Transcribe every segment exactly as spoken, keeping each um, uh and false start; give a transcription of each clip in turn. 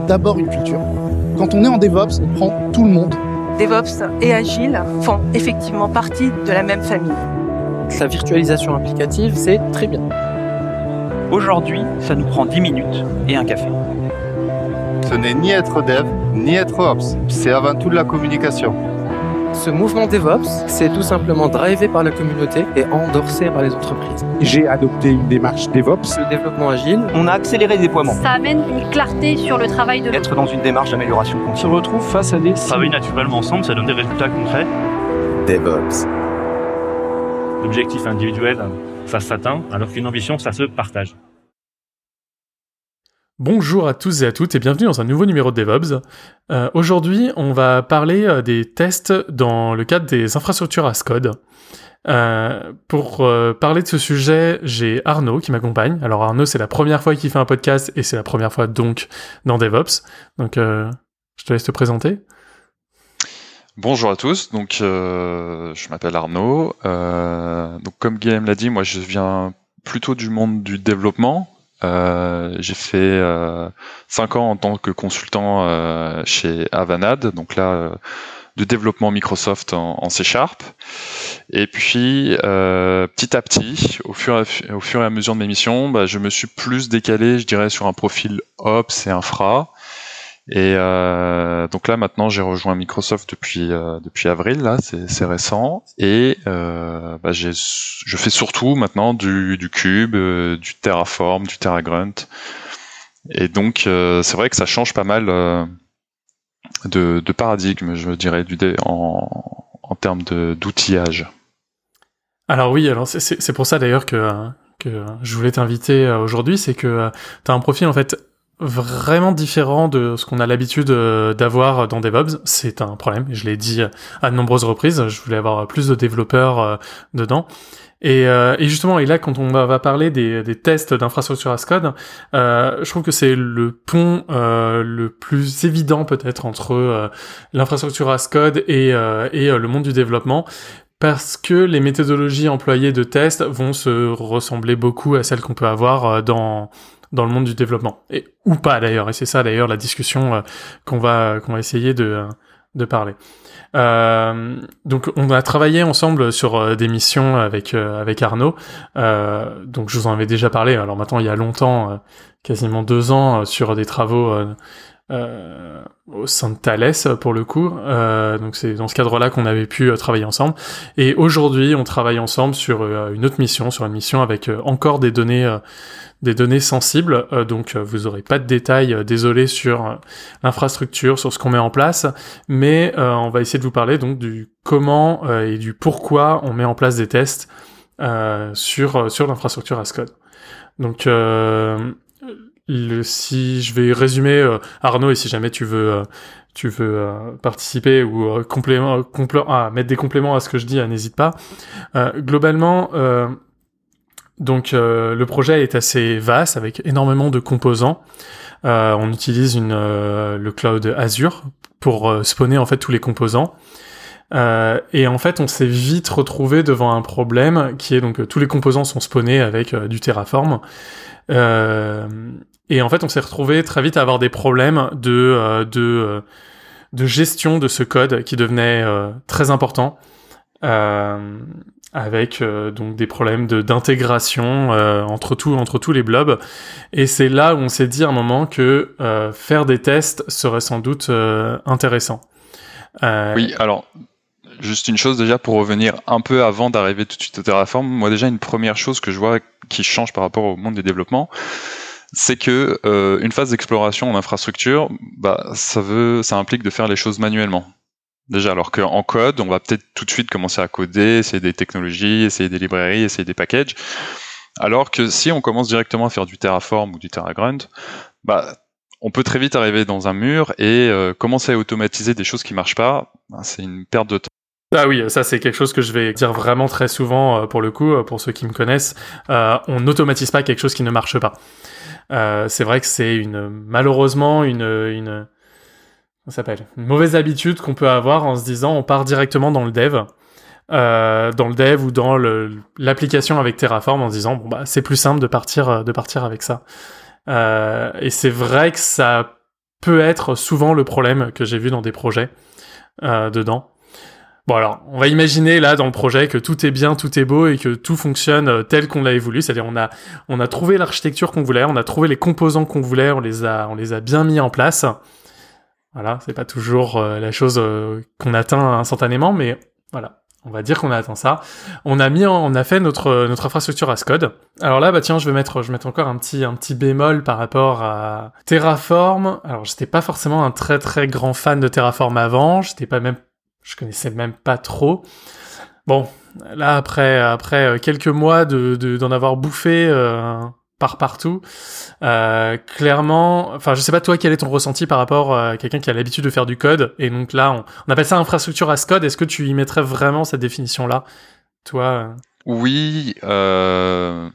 d'abord une culture. Quand on est en DevOps, on prend tout le monde. DevOps et Agile font effectivement partie de la même famille. La virtualisation applicative, c'est très bien. Aujourd'hui, ça nous prend dix minutes et un café. Ce n'est ni être dev, ni être ops. C'est avant tout de la communication. Ce mouvement DevOps, c'est tout simplement drivé par la communauté et endorsé par les entreprises. J'ai adopté une démarche DevOps. Le développement agile, on a accéléré le déploiement. Ça amène une clarté sur le travail de l'autre. Être dans une démarche d'amélioration continue. On se retrouve face à des... Travailler naturellement ensemble, ça donne des résultats concrets. DevOps. L'objectif individuel, ça s'atteint, alors qu'une ambition, ça se partage. Bonjour à tous et à toutes et bienvenue dans un nouveau numéro de DevOps. Euh, aujourd'hui, on va parler euh, des tests dans le cadre des infrastructures as code. Euh, pour euh, parler de ce sujet, j'ai Arnaud qui m'accompagne. Alors Arnaud, c'est la première fois qu'il fait un podcast et c'est la première fois donc dans DevOps. Donc euh, je te laisse te présenter. Bonjour à tous, donc euh, je m'appelle Arnaud. Euh, donc comme Guillaume l'a dit, moi je viens plutôt du monde du développement. Euh, j'ai fait euh, cinq ans en tant que consultant euh, chez Avanade, donc là euh, de développement Microsoft en, en C Sharp. Et puis euh, petit à petit, au fur, et, au fur et à mesure de mes missions, bah, je me suis plus décalé, je dirais, sur un profil Ops et Infra. Et euh, donc là maintenant j'ai rejoint Microsoft depuis euh, depuis avril, là c'est, c'est récent, et euh, bah, j'ai je fais surtout maintenant du du Cube, euh, du Terraform, du TerraGrunt, et donc euh, c'est vrai que ça change pas mal euh, de de paradigme, je dirais, du dé, en en termes de d'outillage. Alors oui, alors c'est c'est, c'est pour ça d'ailleurs que que je voulais t'inviter aujourd'hui, c'est que t'as un profil en fait vraiment différent de ce qu'on a l'habitude d'avoir dans DevOps. C'est un problème, je l'ai dit à de nombreuses reprises, je voulais avoir plus de développeurs euh, dedans. Et, euh, et justement, et là, quand on va parler des, des tests d'infrastructure as code, euh, je trouve que c'est le pont euh, le plus évident peut-être entre euh, l'infrastructure as code et, euh, et euh, le monde du développement, parce que les méthodologies employées de test vont se ressembler beaucoup à celles qu'on peut avoir euh, dans dans le monde du développement, et ou pas d'ailleurs, et c'est ça d'ailleurs la discussion euh, qu'on va qu'on va essayer de de parler. Euh, donc on a travaillé ensemble sur euh, des missions avec euh, avec Arnaud. Euh, donc je vous en avais déjà parlé. Alors maintenant il y a longtemps, euh, quasiment deux ans, euh, sur des travaux euh, euh, au sein de Thales pour le coup. Euh, donc c'est dans ce cadre-là qu'on avait pu euh, travailler ensemble. Et aujourd'hui on travaille ensemble sur euh, une autre mission, sur une mission avec euh, encore des données. Euh, des données sensibles, euh, donc euh, vous aurez pas de détails, euh, désolé, sur euh, l'infrastructure, sur ce qu'on met en place, mais euh, on va essayer de vous parler donc du comment euh, et du pourquoi on met en place des tests euh, sur euh, sur l'infrastructure as code. Donc euh, le, si je vais résumer, euh, Arnaud, et si jamais tu veux euh, tu veux euh, participer ou euh, complément, complé- ah, mettre des compléments à ce que je dis, euh, n'hésite pas. Euh, globalement, euh, Donc euh, le projet est assez vaste avec énormément de composants. Euh, on utilise une, euh, le cloud Azure pour euh, spawner en fait tous les composants. Euh, et en fait on s'est vite retrouvé devant un problème qui est donc euh, tous les composants sont spawnés avec euh, du Terraform. Euh, et en fait on s'est retrouvé très vite à avoir des problèmes de euh, de euh, de gestion de ce code qui devenait euh, très important. Euh, avec euh, donc des problèmes de d'intégration euh, entre tout entre tous les blobs, et c'est là où on s'est dit à un moment que euh, faire des tests serait sans doute euh, intéressant. Euh... Oui, alors juste une chose déjà pour revenir un peu avant d'arriver tout de suite au Terraform. Moi déjà une première chose que je vois qui change par rapport au monde du développement, c'est que euh, une phase d'exploration en infrastructure, bah ça veut ça implique de faire les choses manuellement. Déjà, alors qu'en code, on va peut-être tout de suite commencer à coder, essayer des technologies, essayer des librairies, essayer des packages. Alors que si on commence directement à faire du Terraform ou du TerraGrunt, bah, on peut très vite arriver dans un mur et euh, commencer à automatiser des choses qui marchent pas. Bah, c'est une perte de temps. Ah oui, ça c'est quelque chose que je vais dire vraiment très souvent euh, pour le coup, pour ceux qui me connaissent. Euh, on n'automatise pas quelque chose qui ne marche pas. Euh, c'est vrai que c'est une malheureusement une une ça s'appelle une mauvaise habitude qu'on peut avoir en se disant on part directement dans le dev, euh, dans le dev ou dans le, l'application avec Terraform en se disant bon bah c'est plus simple de partir de partir avec ça. Euh, et c'est vrai que ça peut être souvent le problème que j'ai vu dans des projets euh, dedans. Bon alors, on va imaginer là dans le projet que tout est bien, tout est beau et que tout fonctionne tel qu'on l'avait voulu, c'est-à-dire on a on a trouvé l'architecture qu'on voulait, on a trouvé les composants qu'on voulait, on les a on les a bien mis en place. Voilà, c'est pas toujours euh, la chose euh, qu'on atteint instantanément, mais voilà. On va dire qu'on a atteint ça. On a mis, en, on a fait notre notre infrastructure as code. Alors là, bah tiens, je vais mettre, je vais mettre encore un petit un petit bémol par rapport à Terraform. Alors j'étais pas forcément un très très grand fan de Terraform avant. J'étais pas même, je connaissais même pas trop. Bon, là après après quelques mois de, de d'en avoir bouffé euh, par partout, euh, clairement, enfin je sais pas toi quel est ton ressenti par rapport à quelqu'un qui a l'habitude de faire du code, et donc là on, on appelle ça infrastructure as code. Est-ce que tu y mettrais vraiment cette définition là, toi euh... Oui, euh...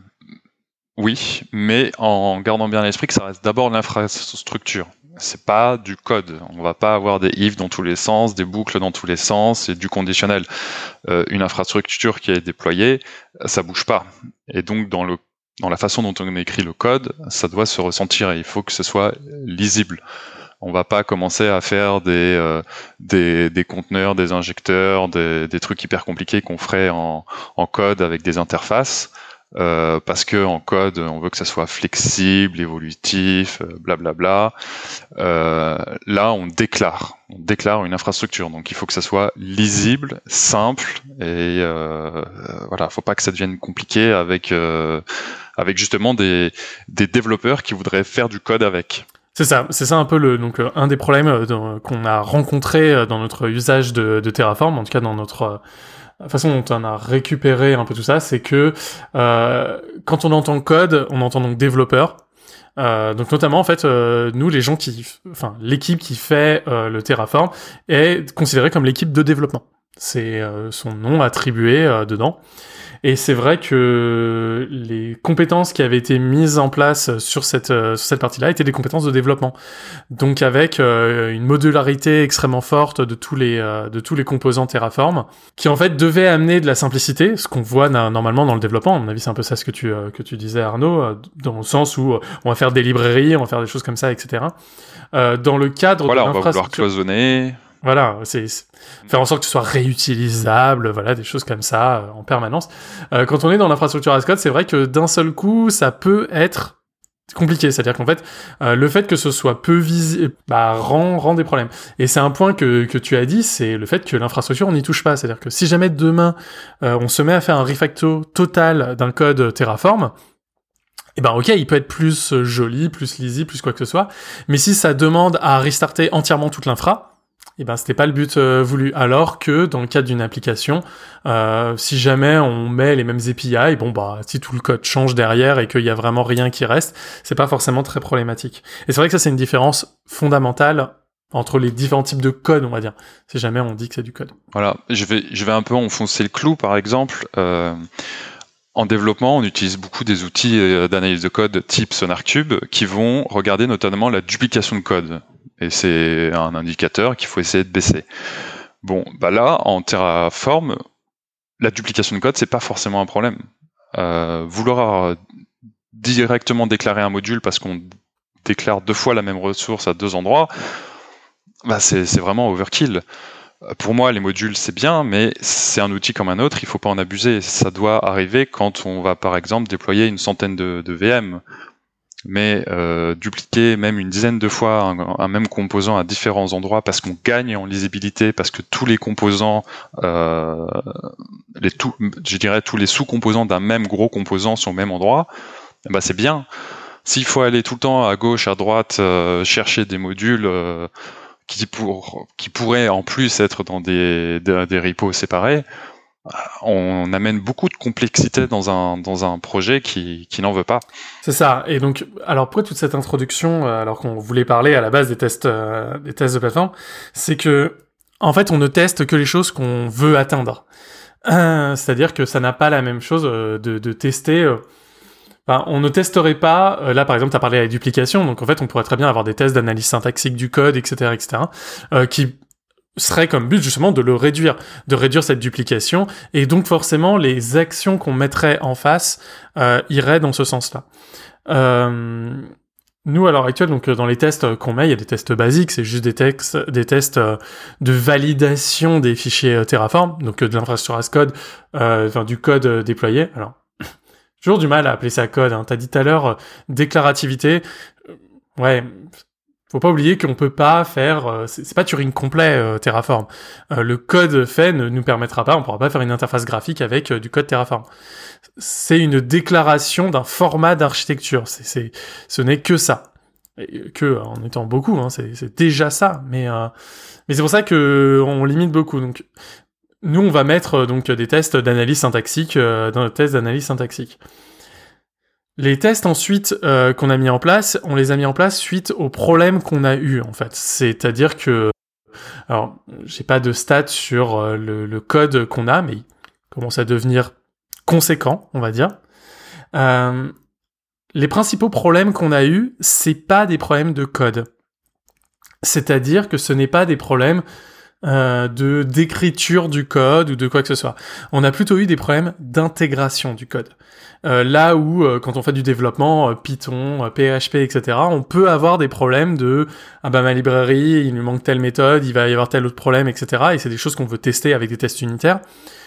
oui, mais en gardant bien à l'esprit que ça reste d'abord l'infrastructure. C'est pas du code. On va pas avoir des if dans tous les sens, des boucles dans tous les sens et du conditionnel. Euh, une infrastructure qui est déployée, ça bouge pas. Et donc dans le dans la façon dont on écrit le code, ça doit se ressentir et il faut que ce soit lisible. On va pas commencer à faire des euh, des, des conteneurs, des injecteurs, des, des trucs hyper compliqués qu'on ferait en, en code avec des interfaces, euh, parce que en code, on veut que ça soit flexible, évolutif, blablabla. Euh, là, on déclare, on déclare une infrastructure, donc il faut que ça soit lisible, simple et euh, voilà, faut pas que ça devienne compliqué avec euh, avec justement des, des développeurs qui voudraient faire du code avec. C'est ça, c'est ça un peu le donc euh, un des problèmes euh, dans, qu'on a rencontré euh, dans notre usage de, de Terraform, en tout cas dans notre euh, la façon dont on a récupéré un peu tout ça, c'est que euh, quand on entend code, on entend donc développeur. Euh, donc notamment en fait, euh, nous les gens qui, enfin l'équipe qui fait euh, le Terraform est considérée comme l'équipe de développement. C'est euh, son nom attribué euh, dedans. Et c'est vrai que les compétences qui avaient été mises en place sur cette euh, sur cette partie-là étaient des compétences de développement. Donc avec euh, une modularité extrêmement forte de tous les euh, de tous les composants Terraform, qui en fait devaient amener de la simplicité, ce qu'on voit na- normalement dans le développement. À mon avis, c'est un peu ça ce que tu euh, que tu disais, Arnaud, euh, dans le sens où euh, on va faire des librairies, on va faire des choses comme ça, et cetera. Euh, dans le cadre voilà, de l'infrastructure, on va vouloir cloisonner. Voilà, c'est, c'est faire en sorte que ce soit réutilisable, voilà, des choses comme ça euh, en permanence. Euh, quand on est dans l'infrastructure as code, c'est vrai que d'un seul coup, ça peut être compliqué. C'est-à-dire qu'en fait, euh, le fait que ce soit peu visible, bah, rend, rend des problèmes. Et c'est un point que, que tu as dit, c'est le fait que l'infrastructure, on n'y touche pas. C'est-à-dire que si jamais demain, euh, on se met à faire un refacto total d'un code Terraform, eh ben ok, il peut être plus joli, plus lisible, plus quoi que ce soit. Mais si ça demande à restarter entièrement toute l'infra, eh ben c'était pas le but euh, voulu. Alors que dans le cadre d'une application, euh, si jamais on met les mêmes A P I, bon bah si tout le code change derrière et qu'il y a vraiment rien qui reste, c'est pas forcément très problématique. Et c'est vrai que ça c'est une différence fondamentale entre les différents types de code, on va dire. Si jamais on dit que c'est du code. Voilà, je vais je vais un peu enfoncer le clou. Par exemple, euh, en développement, on utilise beaucoup des outils d'analyse de code type SonarCube qui vont regarder notamment la duplication de code. Et c'est un indicateur qu'il faut essayer de baisser. Bon, bah là, en Terraform, la duplication de code, c'est pas forcément un problème. Euh, vouloir directement déclarer un module parce qu'on déclare deux fois la même ressource à deux endroits, bah c'est, c'est vraiment overkill. Pour moi, les modules, c'est bien, mais c'est un outil comme un autre, il faut pas en abuser. Ça doit arriver quand on va, par exemple, déployer une centaine de, de V M. Mais euh, dupliquer même une dizaine de fois un, un même composant à différents endroits parce qu'on gagne en lisibilité, parce que tous les composants, euh, les tout, je dirais tous les sous-composants d'un même gros composant sont au même endroit, bah c'est bien. S'il faut aller tout le temps à gauche, à droite, euh, chercher des modules euh, qui, pour, qui pourraient en plus être dans des, des, des repos séparés, on amène beaucoup de complexité dans un dans un projet qui qui n'en veut pas. C'est ça. Et donc, alors pourquoi toute cette introduction, alors qu'on voulait parler à la base des tests euh, des tests de plateforme, c'est que en fait, on ne teste que les choses qu'on veut atteindre. Euh, c'est-à-dire que ça n'a pas la même chose euh, de de tester. Euh, Enfin, on ne testerait pas, euh, là par exemple tu as parlé de la duplication, donc en fait on pourrait très bien avoir des tests d'analyse syntaxique du code, et cetera, et cetera, euh, qui serait comme but justement de le réduire, de réduire cette duplication, et donc forcément les actions qu'on mettrait en face euh, iraient dans ce sens-là. Euh, Nous, à l'heure actuelle, donc dans les tests qu'on met, il y a des tests basiques, c'est juste des, textes, des tests de validation des fichiers Terraform, donc de l'infrastructure as code, euh, enfin du code déployé. Alors, j'ai toujours du mal à appeler ça code. Hein. T'as dit tout à l'heure déclarativité. Ouais, faut pas oublier qu'on peut pas faire. C'est, c'est pas Turing complet euh, Terraform. Euh, le code fait ne nous permettra pas. On pourra pas faire une interface graphique avec euh, du code Terraform. C'est une déclaration d'un format d'architecture. C'est, c'est, ce n'est que ça. Et que en étant beaucoup, hein, c'est, c'est déjà ça. Mais, euh, mais c'est pour ça que on limite beaucoup. Donc, nous, on va mettre donc des tests d'analyse syntaxique euh, dans le test d'analyse syntaxique. Les tests ensuite euh, qu'on a mis en place, on les a mis en place suite aux problèmes qu'on a eu en fait. C'est-à-dire que, alors, j'ai pas de stats sur euh, le, le code qu'on a, mais il commence à devenir conséquent, on va dire. Euh, les principaux problèmes qu'on a eu, c'est pas des problèmes de code. C'est-à-dire que ce n'est pas des problèmes euh, de d'écriture du code ou de quoi que ce soit. On a plutôt eu des problèmes d'intégration du code. Euh, là où, euh, quand on fait du développement, euh, Python, euh, P H P, et cetera, on peut avoir des problèmes de « Ah bah ma librairie, il lui manque telle méthode, il va y avoir tel autre problème, et cetera » Et c'est des choses qu'on veut tester avec des tests unitaires.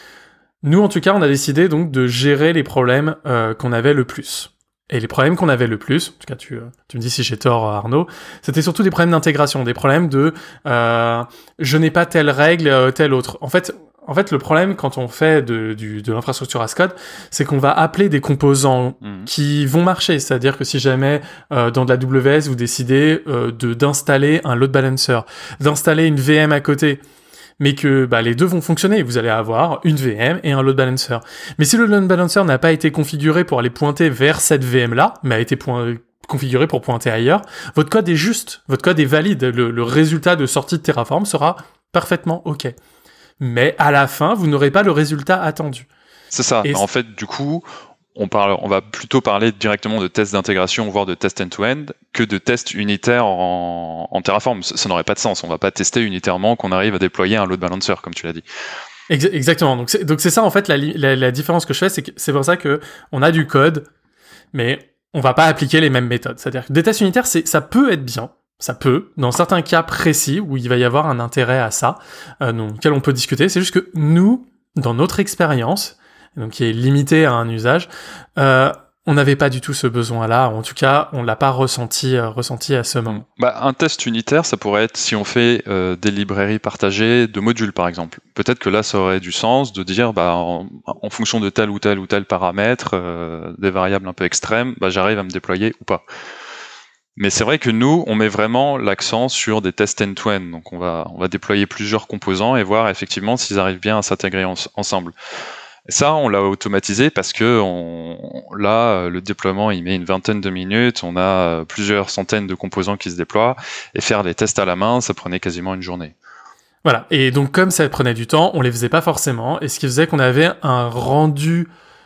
Nous, en tout cas, on a décidé donc de gérer les problèmes euh, qu'on avait le plus. Et les problèmes qu'on avait le plus, en tout cas tu, tu me dis si j'ai tort Arnaud, c'était surtout des problèmes d'intégration, des problèmes de euh, « je n'ai pas telle règle, euh, telle autre ». En fait, en fait, le problème quand on fait de, du, de l'infrastructure as code, c'est qu'on va appeler des composants mmh. qui vont marcher. C'est-à-dire que si jamais euh, dans de la W S vous décidez euh, de d'installer un load balancer, d'installer une V M à côté, mais que bah, les deux vont fonctionner. Vous allez avoir une V M et un load balancer. Mais si le load balancer n'a pas été configuré pour aller pointer vers cette V M-là, mais a été point... configuré pour pointer ailleurs, votre code est juste, votre code est valide. Le, le résultat de sortie de Terraform sera parfaitement OK. Mais à la fin, vous n'aurez pas le résultat attendu. C'est ça. Et en fait, du coup, on, parle, on va plutôt parler directement de tests d'intégration, voire de tests end-to-end, que de tests unitaires en, en Terraform. Ça, ça n'aurait pas de sens. On va pas tester unitairement qu'on arrive à déployer un load balancer, comme tu l'as dit. Exactement. Donc c'est, donc c'est ça, en fait, la, la, la différence que je fais, c'est que c'est pour ça que on a du code, mais on va pas appliquer les mêmes méthodes. C'est-à-dire que des tests unitaires, c'est, ça peut être bien. Ça peut, dans certains cas précis où il va y avoir un intérêt à ça, euh, dans lequel on peut discuter. C'est juste que nous, dans notre expérience, donc qui est limitée à un usage, euh, on n'avait pas du tout ce besoin-là. En tout cas, on l'a pas ressenti, euh, ressenti à ce moment. Bah, un test unitaire, ça pourrait être si on fait euh, des librairies partagées de modules, par exemple. Peut-être que là, ça aurait du sens de dire, bah, en, en fonction de tel ou tel ou tel paramètre, euh, des variables un peu extrêmes, bah, j'arrive à me déployer ou pas. Mais c'est vrai que nous, on met vraiment l'accent sur des tests end-to-end. Donc on va, on va déployer plusieurs composants et voir effectivement s'ils arrivent bien à s'intégrer en, ensemble. Et ça, on l'a automatisé parce que on, là, le déploiement, il met une vingtaine de minutes. On a plusieurs centaines de composants qui se déploient. Et faire les tests à la main, ça prenait quasiment une journée. Voilà. Et donc comme ça prenait du temps, on les faisait pas forcément. Et ce qui faisait qu'on avait un rendu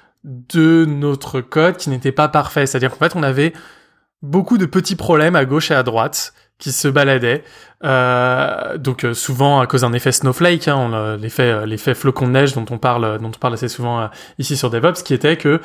de notre code qui n'était pas parfait. C'est-à-dire qu'en fait, on avait beaucoup de petits problèmes à gauche et à droite qui se baladaient, euh, donc euh, souvent à cause d'un effet snowflake, hein, on, euh, l'effet, euh, l'effet flocon de neige dont on parle, dont on parle assez souvent euh, ici sur DevOps, qui était que,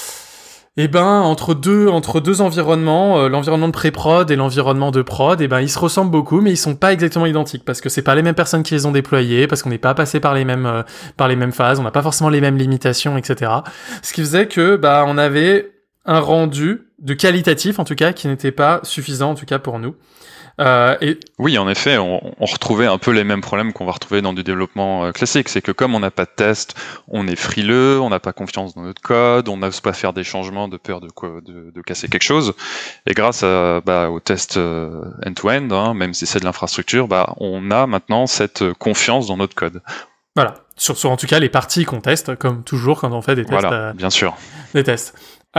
eh ben entre deux entre deux environnements, euh, l'environnement de pré-prod et l'environnement de prod, eh ben ils se ressemblent beaucoup, mais ils sont pas exactement identiques parce que c'est pas les mêmes personnes qui les ont déployés, parce qu'on n'est pas passé par les mêmes euh, par les mêmes phases, on n'a pas forcément les mêmes limitations, et cetera. Ce qui faisait que bah on avait un rendu de qualitatif, en tout cas, qui n'était pas suffisant, en tout cas pour nous. Euh, et... Oui, en effet, on, on retrouvait un peu les mêmes problèmes qu'on va retrouver dans du développement euh, classique. C'est que comme on n'a pas de test, on est frileux, on n'a pas confiance dans notre code, on n'ose pas faire des changements de peur de, quoi, de, de casser quelque chose. Et grâce à, bah, au test euh, end-to-end, hein, même si c'est de l'infrastructure, bah, on a maintenant cette confiance dans notre code. Voilà, sur, sur en tout cas les parties qu'on teste, comme toujours quand on fait des tests. Voilà, euh, bien sûr. Des tests.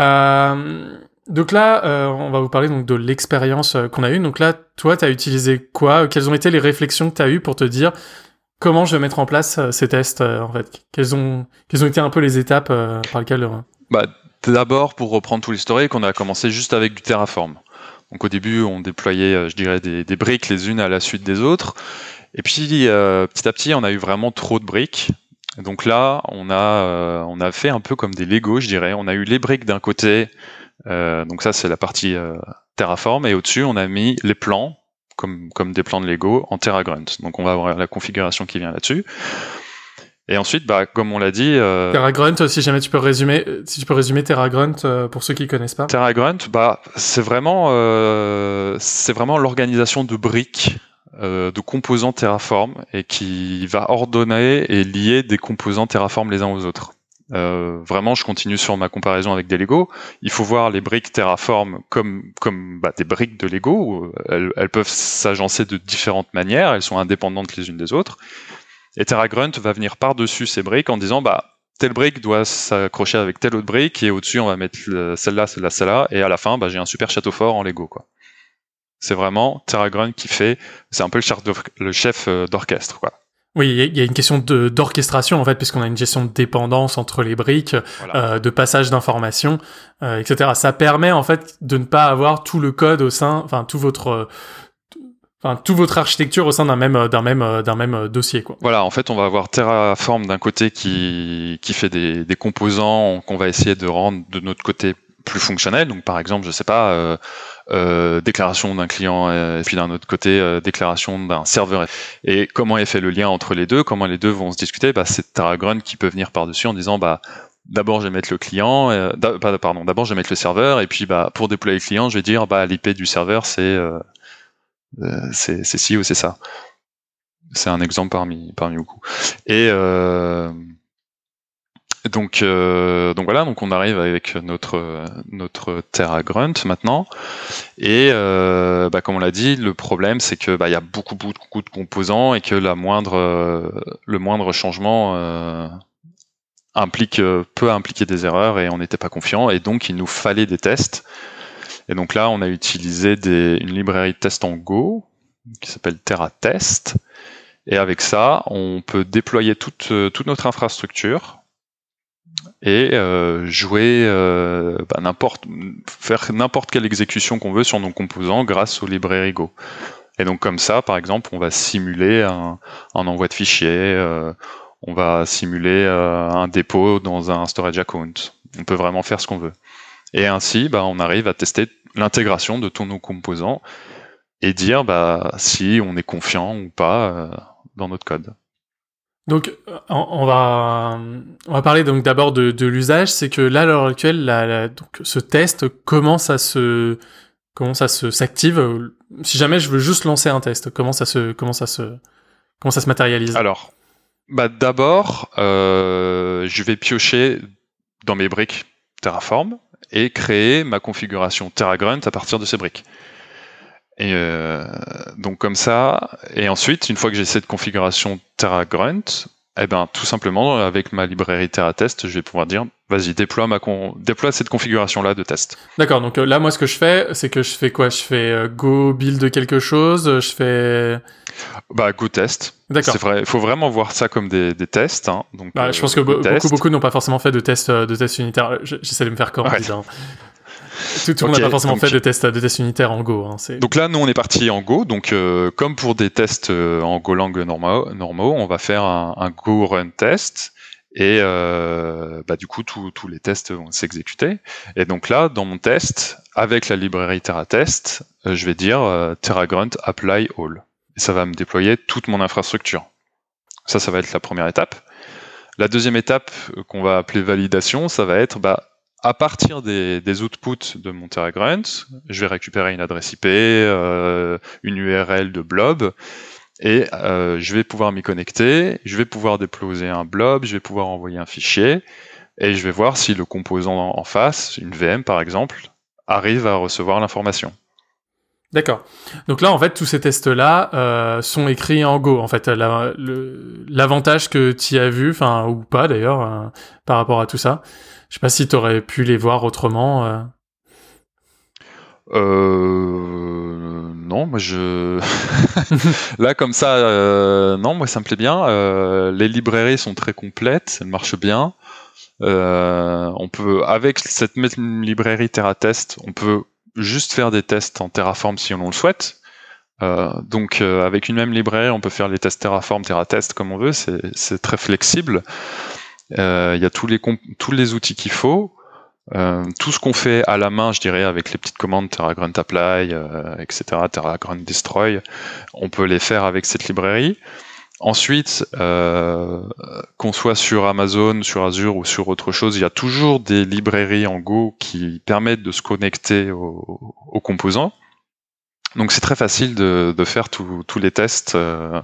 Euh, donc là, euh, on va vous parler donc de l'expérience qu'on a eue. Donc là, toi, tu as utilisé quoi ? Quelles ont été les réflexions que tu as eues pour te dire comment je vais mettre en place euh, ces tests euh, en fait ? Quelles ont, quelles ont été un peu les étapes euh, par lesquelles euh... Bah, d'abord, pour reprendre tout l'historique, on a commencé juste avec du Terraform. Donc au début, on déployait, je dirais, des, des briques les unes à la suite des autres. Et puis, euh, petit à petit, on a eu vraiment trop de briques. Donc là, on a, euh, on a fait un peu comme des Lego, je dirais. On a eu les briques d'un côté, Euh, donc ça, c'est la partie euh, Terraform. Et au-dessus, on a mis les plans, comme, comme des plans de Lego, en TerraGrunt. Donc on va avoir la configuration qui vient là-dessus. Et ensuite, bah, comme on l'a dit... Euh... TerraGrunt, si jamais tu peux résumer, si tu peux résumer TerraGrunt euh, pour ceux qui connaissent pas. TerraGrunt, bah, c'est vraiment, euh, c'est vraiment l'organisation de briques, euh, de composants Terraform, et qui va ordonner et lier des composants Terraform les uns aux autres. Euh, vraiment, je continue sur ma comparaison avec des Lego. Il faut voir les briques Terraform comme, comme bah, des briques de Lego. Elles, elles peuvent s'agencer de différentes manières, elles sont indépendantes les unes des autres. Et TerraGrunt va venir par-dessus ces briques en disant, bah, telle brique doit s'accrocher avec telle autre brique, et au-dessus, on va mettre celle-là, celle-là, celle-là, et à la fin, bah, j'ai un super château fort en Lego, quoi. C'est vraiment TerraGrunt qui fait, c'est un peu le chef, le chef d'orchestre, quoi. Oui, il y a une question de, d'orchestration, en fait, puisqu'on a une gestion de dépendance entre les briques, voilà. euh, de passage d'informations, euh, et cetera. Ça permet, en fait, de ne pas avoir tout le code au sein, enfin, tout votre, Enfin, toute votre architecture au sein d'un même d'un même d'un même dossier, quoi. Voilà, en fait, on va avoir Terraform d'un côté qui qui fait des des composants qu'on va essayer de rendre de notre côté plus fonctionnels. Donc, par exemple, je sais pas, euh, euh, déclaration d'un client, et puis d'un autre côté, euh, déclaration d'un serveur. Et comment est fait le lien entre les deux, comment les deux vont se discuter, bah, c'est TerraGrunt qui peut venir par-dessus en disant, bah, d'abord je vais mettre le client, euh, pardon, d'abord je vais mettre le serveur, et puis bah pour déployer le client, je vais dire, bah l'I P du serveur c'est euh, Euh, c'est, c'est ci ou c'est ça. C'est un exemple parmi parmi beaucoup. Et euh, donc euh, donc voilà, donc on arrive avec notre notre TerraGrunt maintenant. Et euh, bah, comme on l'a dit, le problème c'est que bah il y a beaucoup beaucoup de composants et que la moindre euh, le moindre changement euh, implique euh, peut impliquer des erreurs et on n'était pas confiant et donc il nous fallait des tests. Et donc là, on a utilisé des, une librairie de test en Go qui s'appelle TerraTest. Et avec ça, on peut déployer toute, toute notre infrastructure et euh, jouer euh, bah, n'importe, faire n'importe quelle exécution qu'on veut sur nos composants grâce aux librairies Go. Et donc comme ça, par exemple, on va simuler un, un envoi de fichiers, euh, on va simuler euh, un dépôt dans un storage account. On peut vraiment faire ce qu'on veut. Et ainsi, bah, on arrive à tester l'intégration de tous nos composants et dire bah, si on est confiant ou pas euh, dans notre code. Donc, on va on va parler donc d'abord de, de l'usage. C'est que là, à l'heure actuelle, la, la, donc ce test commence à se comment ça se s'active. Si jamais je veux juste lancer un test, comment ça se comment ça se comment ça se matérialise? Alors, bah d'abord, euh, je vais piocher dans mes briques Terraform et créer ma configuration TerraGrunt à partir de ces briques. Et euh, donc comme ça, et ensuite, une fois que j'ai cette configuration TerraGrunt, eh ben tout simplement avec ma librairie TerraTest, je vais pouvoir dire, vas-y, déploie ma con- déploie cette configuration-là de test. D'accord. Donc euh, là, moi, ce que je fais, c'est que je fais quoi? Je fais euh, Go build quelque chose. Je fais bah Go test. D'accord. C'est vrai. Il faut vraiment voir ça comme des, des tests. Hein. Donc bah, euh, je pense que bo- beaucoup beaucoup n'ont pas forcément fait de tests de tests unitaires. Je, j'essaie de me faire corriger. Ouais. Hein. Tout, tout le monde n'a pas forcément donc, fait de tests de tests unitaires en Go. Hein, c'est... Donc là, nous, on est parti en Go. Donc, euh, comme pour des tests euh, en Golang normaux, normaux, on va faire un, un Go run test. Et euh, bah, du coup, tous les tests vont s'exécuter. Et donc là, dans mon test, avec la librairie TerraTest, euh, je vais dire euh, TerraGrunt apply all. Et ça va me déployer toute mon infrastructure. Ça, ça va être la première étape. La deuxième étape euh, qu'on va appeler validation, ça va être bah, à partir des, des outputs de mon TerraGrunt, je vais récupérer une adresse I P, euh, une U R L de blob, et euh, je vais pouvoir m'y connecter, je vais pouvoir déployer un blob, je vais pouvoir envoyer un fichier, et je vais voir si le composant en face, une V M par exemple, arrive à recevoir l'information. D'accord. Donc là, en fait, tous ces tests-là euh, sont écrits en Go. En fait, la, le, l'avantage que tu as vu, enfin ou pas d'ailleurs, euh, par rapport à tout ça, je sais pas si tu aurais pu les voir autrement. Euh... Euh, non, moi je là comme ça, euh, non, moi ça me plaît bien. Euh, les librairies sont très complètes, elles marchent bien. Euh, on peut avec cette même librairie TerraTest, on peut juste faire des tests en Terraform si on le souhaite. Euh, donc euh, avec une même librairie, on peut faire les tests Terraform, TerraTest comme on veut. C'est, c'est très flexible. Il euh, y a tous les comp- tous les outils qu'il faut. Euh, tout ce qu'on fait à la main, je dirais, avec les petites commandes Terra Grunt Apply, euh, et cetera, Terra Grunt Destroy, on peut les faire avec cette librairie. Ensuite, euh, qu'on soit sur Amazon, sur Azure ou sur autre chose, il y a toujours des librairies en Go qui permettent de se connecter aux, aux composants. Donc c'est très facile de, de faire tous les tests euh,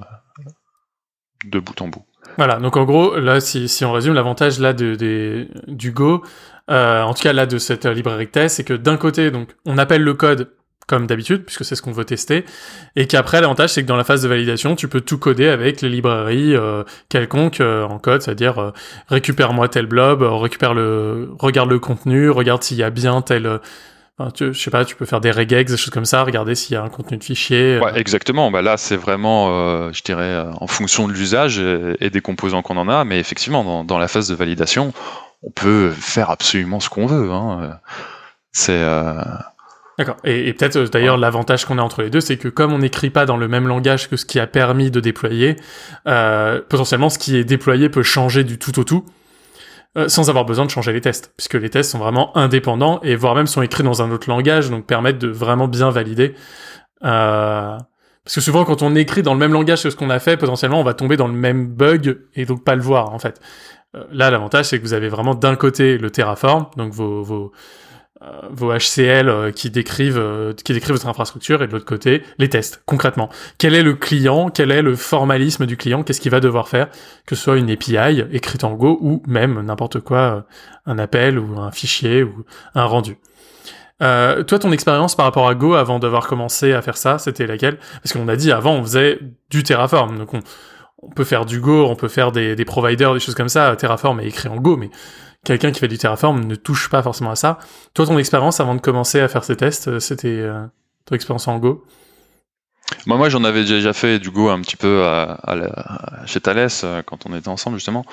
de bout en bout. Voilà, donc en gros, là, si, si on résume, l'avantage là de, de, du Go, euh, en tout cas là de cette librairie de test, c'est que d'un côté, donc, on appelle le code comme d'habitude, puisque c'est ce qu'on veut tester, et qu'après, l'avantage, c'est que dans la phase de validation, tu peux tout coder avec les librairies euh, quelconques euh, en code, c'est-à-dire euh, récupère-moi tel blob, euh, récupère le, regarde le contenu, regarde s'il y a bien tel... Euh, Tu, je sais pas, tu peux faire des regex, des choses comme ça, regarder s'il y a un contenu de fichier. Ouais, exactement. Bah là, c'est vraiment, euh, je dirais, euh, en fonction de l'usage et, et des composants qu'on en a. Mais effectivement, dans, dans la phase de validation, on peut faire absolument ce qu'on veut. Hein. C'est. Euh... D'accord. Et, et peut-être d'ailleurs ouais. L'avantage qu'on a entre les deux, c'est que comme on n'écrit pas dans le même langage que ce qui a permis de déployer, euh, potentiellement ce qui est déployé peut changer du tout au tout. Euh, sans avoir besoin de changer les tests, puisque les tests sont vraiment indépendants, et voire même sont écrits dans un autre langage, donc permettent de vraiment bien valider. Euh... Parce que souvent, quand on écrit dans le même langage que ce qu'on a fait, potentiellement, on va tomber dans le même bug, et donc pas le voir, en fait. Euh, là, l'avantage, c'est que vous avez vraiment d'un côté le Terraform, donc vos... vos Euh, vos H C L euh, qui décrivent euh, qui décrivent votre infrastructure, et de l'autre côté les tests concrètement. Quel est le client, quel est le formalisme du client, qu'est-ce qu'il va devoir faire, que ce soit une A P I écrite en Go ou même n'importe quoi, euh, un appel ou un fichier ou un rendu. Euh, toi, ton expérience par rapport à Go avant d'avoir commencé à faire ça, c'était laquelle? Parce qu'on a dit avant on faisait du Terraform, donc on, on peut faire du Go, on peut faire des, des providers, des choses comme ça. Terraform est écrit en Go, mais quelqu'un qui fait du Terraform ne touche pas forcément à ça. Toi, ton expérience avant de commencer à faire ces tests, c'était euh, ton expérience en Go? Moi, moi, j'en avais déjà fait du Go un petit peu à, à la, à, chez Thales, quand on était ensemble, justement.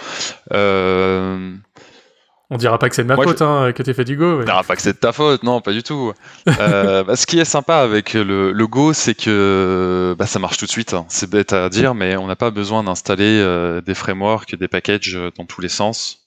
Euh... On dira pas que c'est de ma moi, faute je... hein, que t'aies fait du Go. Ouais. On dira pas que c'est de ta faute, non, pas du tout. euh, bah, ce qui est sympa avec le, le Go, c'est que bah, ça marche tout de suite. Hein. C'est bête à dire, mais on n'a pas besoin d'installer euh, des frameworks, des packages dans tous les sens.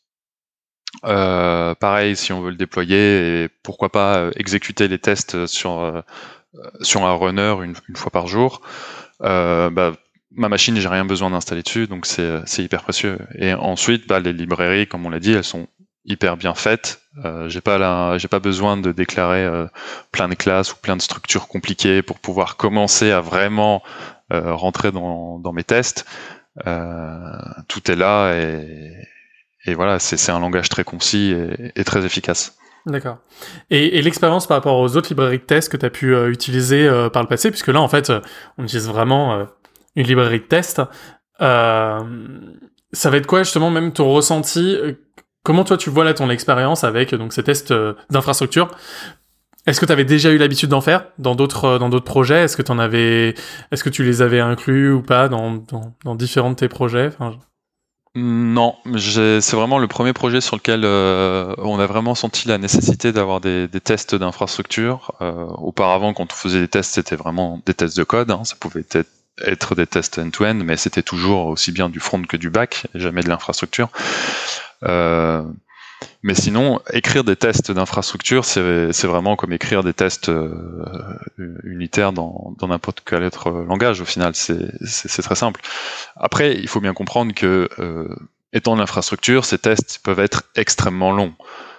Euh, pareil, si on veut le déployer, et pourquoi pas euh, exécuter les tests sur euh, sur un runner une, une fois par jour. Euh, bah, ma machine, j'ai rien besoin d'installer dessus, donc c'est c'est hyper précieux. Et ensuite, bah, les librairies, comme on l'a dit, elles sont hyper bien faites. Euh, j'ai pas la, j'ai pas besoin de déclarer euh, plein de classes ou plein de structures compliquées pour pouvoir commencer à vraiment euh, rentrer dans dans mes tests. Euh, tout est là et Et voilà, c'est, c'est un langage très concis et, et très efficace. D'accord. Et, et l'expérience par rapport aux autres librairies de test que tu as pu euh, utiliser euh, par le passé, puisque là, en fait, euh, on utilise vraiment euh, une librairie de test. Euh, ça va être quoi, justement, même ton ressenti? Comment, toi, tu vois là ton expérience avec donc ces tests euh, d'infrastructure? Est-ce que tu avais déjà eu l'habitude d'en faire dans d'autres euh, dans d'autres projets? Est-ce que t'en avais, est-ce que tu les avais inclus ou pas dans dans, dans différents de tes projets? Enfin, Non, j'ai, c'est vraiment le premier projet sur lequel euh, on a vraiment senti la nécessité d'avoir des, des tests d'infrastructure. Euh, auparavant, quand on faisait des tests, c'était vraiment des tests de code. Hein, ça pouvait être, être des tests end-to-end, mais c'était toujours aussi bien du front que du back, et jamais de l'infrastructure. Euh, mais sinon, écrire des tests d'infrastructure, c'est, c'est vraiment comme écrire des tests euh, unitaires dans, dans n'importe quel autre langage. Au final, c'est, c'est, c'est très simple. Après, il faut bien comprendre que, euh, étant de l'infrastructure, ces tests peuvent être extrêmement longs.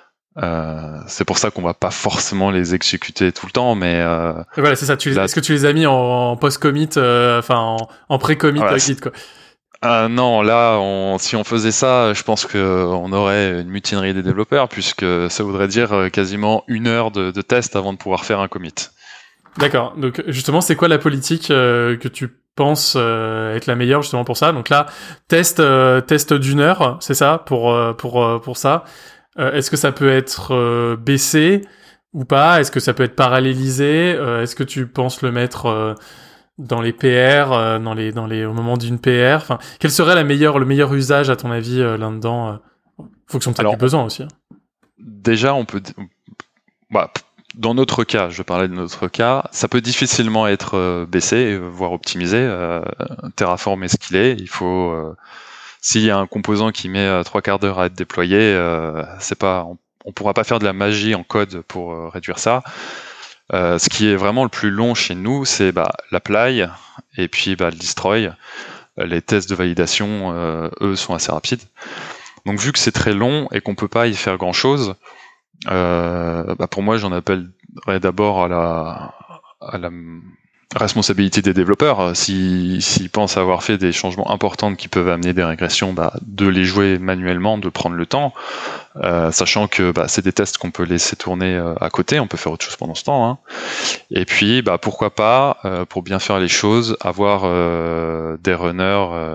Euh, c'est pour ça qu'on va pas forcément les exécuter tout le temps, mais euh, voilà, c'est ça. Tu les, là, est-ce que tu les as mis en, en post-commit, euh, enfin en, en pré-commit voilà, Git, quoi? Ah non, là, on, si on faisait ça, je pense qu'on aurait une mutinerie des développeurs, puisque ça voudrait dire quasiment une heure de, de test avant de pouvoir faire un commit. D'accord. Donc justement, c'est quoi la politique euh, que tu penses euh, être la meilleure justement pour ça? Donc là, test euh, test d'une heure, c'est ça pour euh, pour euh, pour ça. Euh, est-ce que ça peut être euh, baissé ou pas? Est-ce que ça peut être parallélisé? euh, Est-ce que tu penses le mettre euh, dans les P R, euh, dans les, dans les, au moment d'une P R, enfin, quel serait la meilleure, le meilleur usage à ton avis euh, là-dedans, euh, fonction peut-être du besoin aussi. Hein. Déjà, on peut, bah, dans notre cas, je parlais de notre cas, ça peut difficilement être euh, baissé, voire optimisé. Euh, Terraform est ce qu'il est. Il faut, euh, s'il y a un composant qui met euh, trois quarts d'heure à être déployé, euh, c'est pas, on, on pourra pas faire de la magie en code pour euh, réduire ça. Euh, ce qui est vraiment le plus long chez nous, c'est bah, l'apply et puis bah, le destroy. Les tests de validation, euh, eux, sont assez rapides. Donc vu que c'est très long et qu'on peut pas y faire grand-chose, euh, bah, pour moi, j'en appellerais d'abord à la, à la responsabilité des développeurs. S'ils s'ils pensent avoir fait des changements importants qui peuvent amener des régressions, bah, de les jouer manuellement, de prendre le temps, euh, sachant que bah, c'est des tests qu'on peut laisser tourner euh, à côté, on peut faire autre chose pendant ce temps. Hein. Et puis, bah, pourquoi pas, euh, pour bien faire les choses, avoir euh, des runners euh,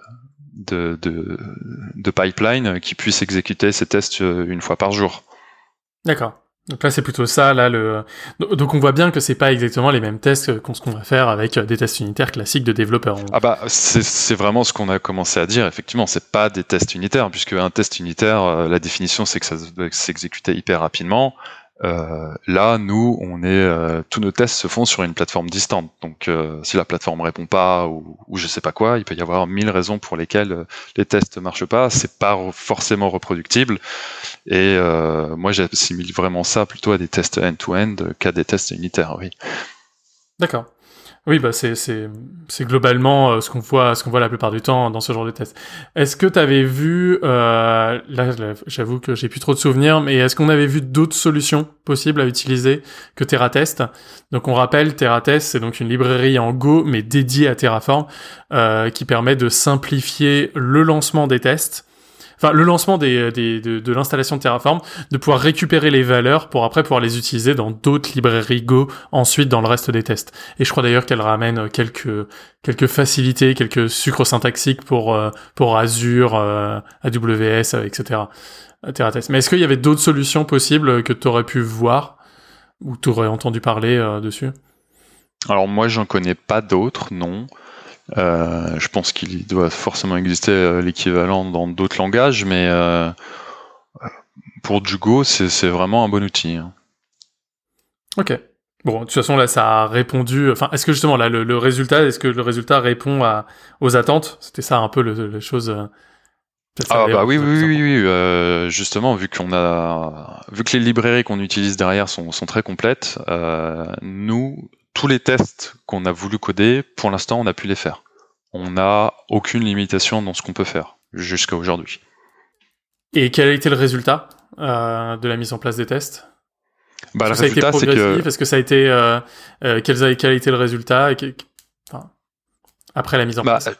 de, de, de pipeline qui puissent exécuter ces tests une fois par jour. D'accord. Donc là, c'est plutôt ça, là, le... Donc on voit bien que c'est pas exactement les mêmes tests qu'on ce qu'on va faire avec des tests unitaires classiques de développeurs. Ah bah, c'est, c'est vraiment ce qu'on a commencé à dire, effectivement, c'est pas des tests unitaires, puisque un test unitaire, la définition, c'est que ça doit s'exécuter hyper rapidement. Euh, là, nous, on est, euh, tous nos tests se font sur une plateforme distante. Donc, euh, si la plateforme répond pas ou, ou je sais pas quoi, il peut y avoir mille raisons pour lesquelles euh, les tests marchent pas. C'est pas forcément reproductible. Et euh, moi, j'assimile vraiment ça plutôt à des tests end-to-end qu'à des tests unitaires. Oui. D'accord. Oui, bah c'est c'est c'est globalement euh, ce qu'on voit ce qu'on voit la plupart du temps dans ce genre de tests. Est-ce que tu avais vu euh, là, là j'avoue que j'ai plus trop de souvenirs, mais est-ce qu'on avait vu d'autres solutions possibles à utiliser que TerraTest? Donc on rappelle, TerraTest, c'est donc une librairie en Go mais dédiée à Terraform euh, qui permet de simplifier le lancement des tests. Enfin, le lancement des, des, de, de l'installation de Terraform, de pouvoir récupérer les valeurs pour après pouvoir les utiliser dans d'autres librairies Go ensuite dans le reste des tests. Et je crois d'ailleurs qu'elle ramène quelques quelques facilités, quelques sucres syntaxiques pour pour Azure, euh, A W S, et cetera. TerraTest. Mais est-ce qu'il y avait d'autres solutions possibles que tu aurais pu voir ou tu aurais entendu parler euh, dessus? Alors moi, j'en connais pas d'autres, non. Euh, je pense qu'il doit forcément exister euh, l'équivalent dans d'autres langages, mais euh, pour du Go, c'est, c'est vraiment un bon outil. Hein. Ok. Bon, de toute façon, là, ça a répondu... Enfin, est-ce que justement, là, le, le résultat, est-ce que le résultat répond à, aux attentes? C'était ça un peu le, les choses... Euh... Ah bah oui, oui, oui, oui. Euh, justement, vu qu'on a, vu que les librairies qu'on utilise derrière sont, sont très complètes, euh, nous... tous les tests qu'on a voulu coder, pour l'instant, on a pu les faire. On n'a aucune limitation dans ce qu'on peut faire, jusqu'à aujourd'hui. Et quel a été le résultat euh, de la mise en place des tests? Bah, Est-ce le que ça résultat, a été progressif? c'est que... Est-ce que ça a été... Euh, euh, quel, a, quel a été le résultat et quel... enfin, après la mise en bah, place?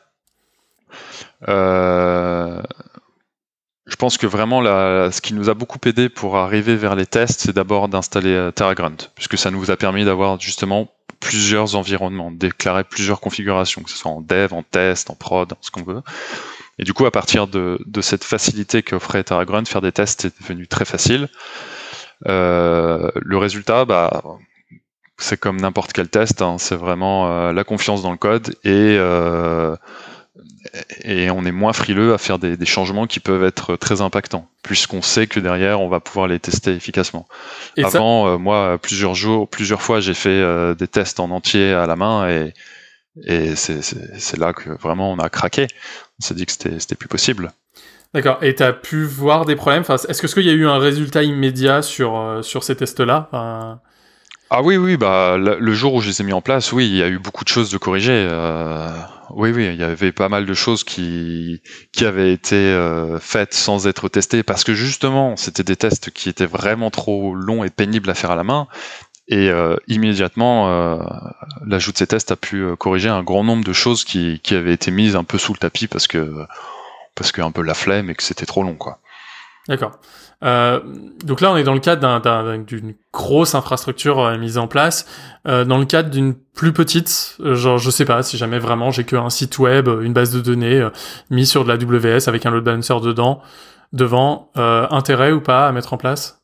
euh... Je pense que vraiment, la, ce qui nous a beaucoup aidé pour arriver vers les tests, c'est d'abord d'installer TerraGrunt, puisque ça nous a permis d'avoir justement plusieurs environnements, déclarer plusieurs configurations, que ce soit en dev, en test, en prod, ce qu'on veut. Et du coup, à partir de, de cette facilité qu'offrait TerraGrunt, faire des tests est devenu très facile. Euh, le résultat, bah, c'est comme n'importe quel test, hein, c'est vraiment euh, la confiance dans le code et euh, et on est moins frileux à faire des, des changements qui peuvent être très impactants, puisqu'on sait que derrière, on va pouvoir les tester efficacement. Et Avant, ça... euh, moi, plusieurs jours, plusieurs fois, j'ai fait euh, des tests en entier à la main, et, et c'est, c'est, c'est là que vraiment on a craqué. On s'est dit que c'était, c'était plus possible. D'accord. Et tu as pu voir des problèmes? Enfin, est-ce que, est-ce qu'il y a eu un résultat immédiat sur, euh, sur ces tests-là? Enfin... Ah oui, oui, bah, le jour où je les ai mis en place, oui, il y a eu beaucoup de choses de corriger. Euh, oui, oui, il y avait pas mal de choses qui, qui avaient été euh, faites sans être testées, parce que justement, c'était des tests qui étaient vraiment trop longs et pénibles à faire à la main. Et euh, immédiatement, euh, l'ajout de ces tests a pu euh, corriger un grand nombre de choses qui, qui avaient été mises un peu sous le tapis parce que, parce que un peu la flemme et que c'était trop long, quoi. D'accord. Euh, donc là, on est dans le cadre d'un, d'un, d'une grosse infrastructure euh, mise en place. Euh, dans le cadre d'une plus petite, euh, genre je sais pas si jamais vraiment j'ai qu'un site web, une base de données euh, mis sur de la A W S avec un load balancer dedans, devant, euh, intérêt ou pas à mettre en place?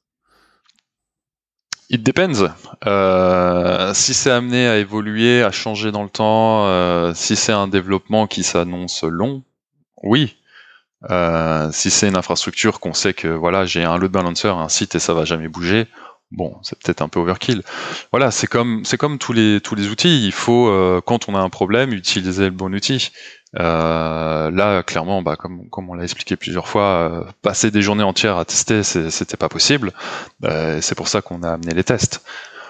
It depends. Euh, si c'est amené à évoluer, à changer dans le temps, euh, si c'est un développement qui s'annonce long, oui. Euh, si c'est une infrastructure qu'on sait que voilà, j'ai un load balancer, un site et ça va jamais bouger, bon, c'est peut-être un peu overkill. Voilà, c'est comme c'est comme tous les tous les outils, il faut euh, quand on a un problème utiliser le bon outil. Euh, là, clairement, bah, comme, comme on l'a expliqué plusieurs fois, euh, passer des journées entières à tester, c'est, c'était pas possible. Euh, c'est pour ça qu'on a amené les tests.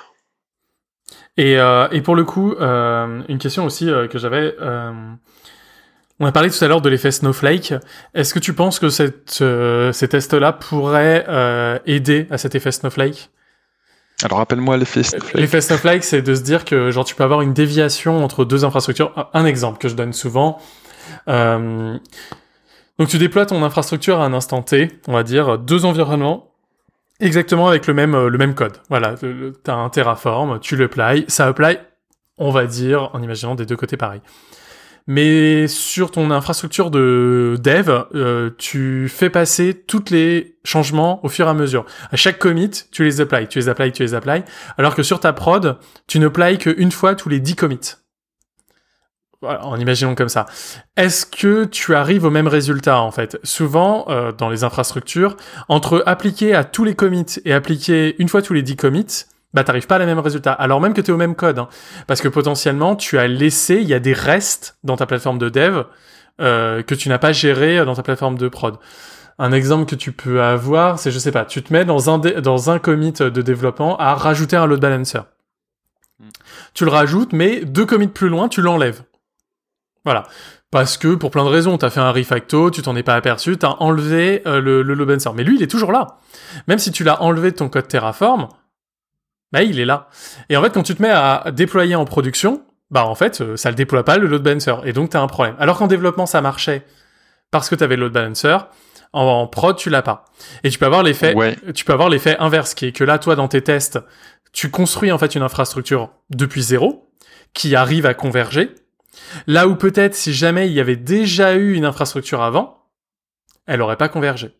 Et, euh, et pour le coup, euh, une question aussi euh, que j'avais... Euh... On a parlé tout à l'heure de l'effet Snowflake. Est-ce que tu penses que cette, euh, ces tests-là pourraient euh, aider à cet effet Snowflake ? Alors rappelle-moi l'effet Snowflake. L'effet Snowflake, c'est de se dire que genre tu peux avoir une déviation entre deux infrastructures. Un exemple que je donne souvent. Euh, donc tu déploies ton infrastructure à un instant T, on va dire deux environnements, exactement avec le même le même code. Voilà, t'as un Terraform, tu le apply, ça apply, on va dire en imaginant des deux côtés pareil. Mais sur ton infrastructure de dev, euh, tu fais passer tous les changements au fur et à mesure. À chaque commit, tu les applies, tu les applies, tu les applies. Alors que sur ta prod, tu ne applies qu'une fois tous les dix commits. Voilà, en imaginant comme ça. Est-ce que tu arrives au même résultat, en fait ? Souvent, euh, dans les infrastructures, entre appliquer à tous les commits et appliquer une fois tous les dix commits, bah t'arrives pas à la même résultat, alors même que t'es au même code, hein. Parce que potentiellement tu as laissé, il y a des restes dans ta plateforme de dev euh, que tu n'as pas géré dans ta plateforme de prod. Un exemple que tu peux avoir, c'est je sais pas, tu te mets dans un dé- dans un commit de développement à rajouter un load balancer. Mm. Tu le rajoutes, mais deux commits plus loin, tu l'enlèves. Voilà. Parce que pour plein de raisons, t'as fait un refacto, tu t'en es pas aperçu, t'as enlevé euh, le, le load balancer. Mais lui, il est toujours là. Même si tu l'as enlevé de ton code Terraform, bah, il est là. Et en fait, quand tu te mets à déployer en production, bah, en fait, ça le déploie pas, le load balancer. Et donc, t'as un problème. Alors qu'en développement, ça marchait parce que t'avais le load balancer. En, en prod, tu l'as pas. Et tu peux avoir l'effet, ouais. tu peux avoir l'effet inverse, qui est que là, toi, dans tes tests, tu construis, en fait, une infrastructure depuis zéro, qui arrive à converger. Là où peut-être, si jamais il y avait déjà eu une infrastructure avant, elle aurait pas convergé.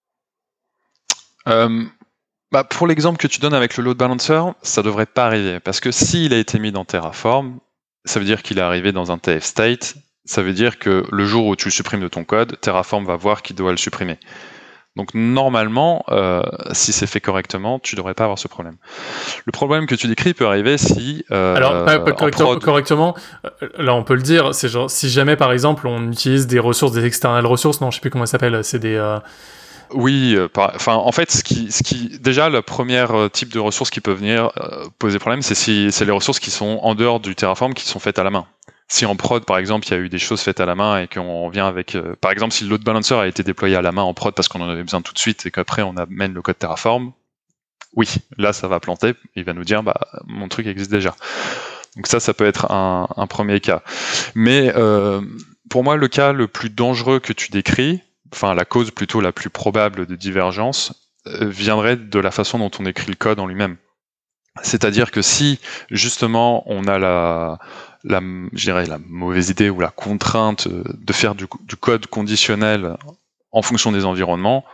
Euh... Bah, pour l'exemple que tu donnes avec le load balancer, ça devrait pas arriver. Parce que s'il a été mis dans Terraform, ça veut dire qu'il est arrivé dans un T F state. Ça veut dire que le jour où tu le supprimes de ton code, Terraform va voir qu'il doit le supprimer. Donc normalement, euh, si c'est fait correctement, tu devrais pas avoir ce problème. Le problème que tu décris peut arriver si... Euh, Alors, pas, pas correctement, prod... correctement, là on peut le dire, c'est genre, si jamais par exemple on utilise des ressources, des external ressources, non je sais plus comment ça s'appelle, c'est des... Euh... Oui, euh, par, enfin, en fait, ce qui, ce qui, déjà, le premier type de ressources qui peut venir euh, poser problème, c'est si c'est les ressources qui sont en dehors du Terraform, qui sont faites à la main. Si en prod, par exemple, il y a eu des choses faites à la main et qu'on vient avec, euh, par exemple, si le load balancer a été déployé à la main en prod parce qu'on en avait besoin tout de suite et qu'après on amène le code Terraform, oui, là, ça va planter. Il va nous dire, bah, mon truc existe déjà. Donc ça, ça peut être un, un premier cas. Mais euh, pour moi, le cas le plus dangereux que tu décris, enfin la cause plutôt la plus probable de divergence, euh, viendrait de la façon dont on écrit le code en lui-même. C'est-à-dire que si justement on a la, la, je dirais la mauvaise idée ou la contrainte de faire du, du code conditionnel en fonction des environnements,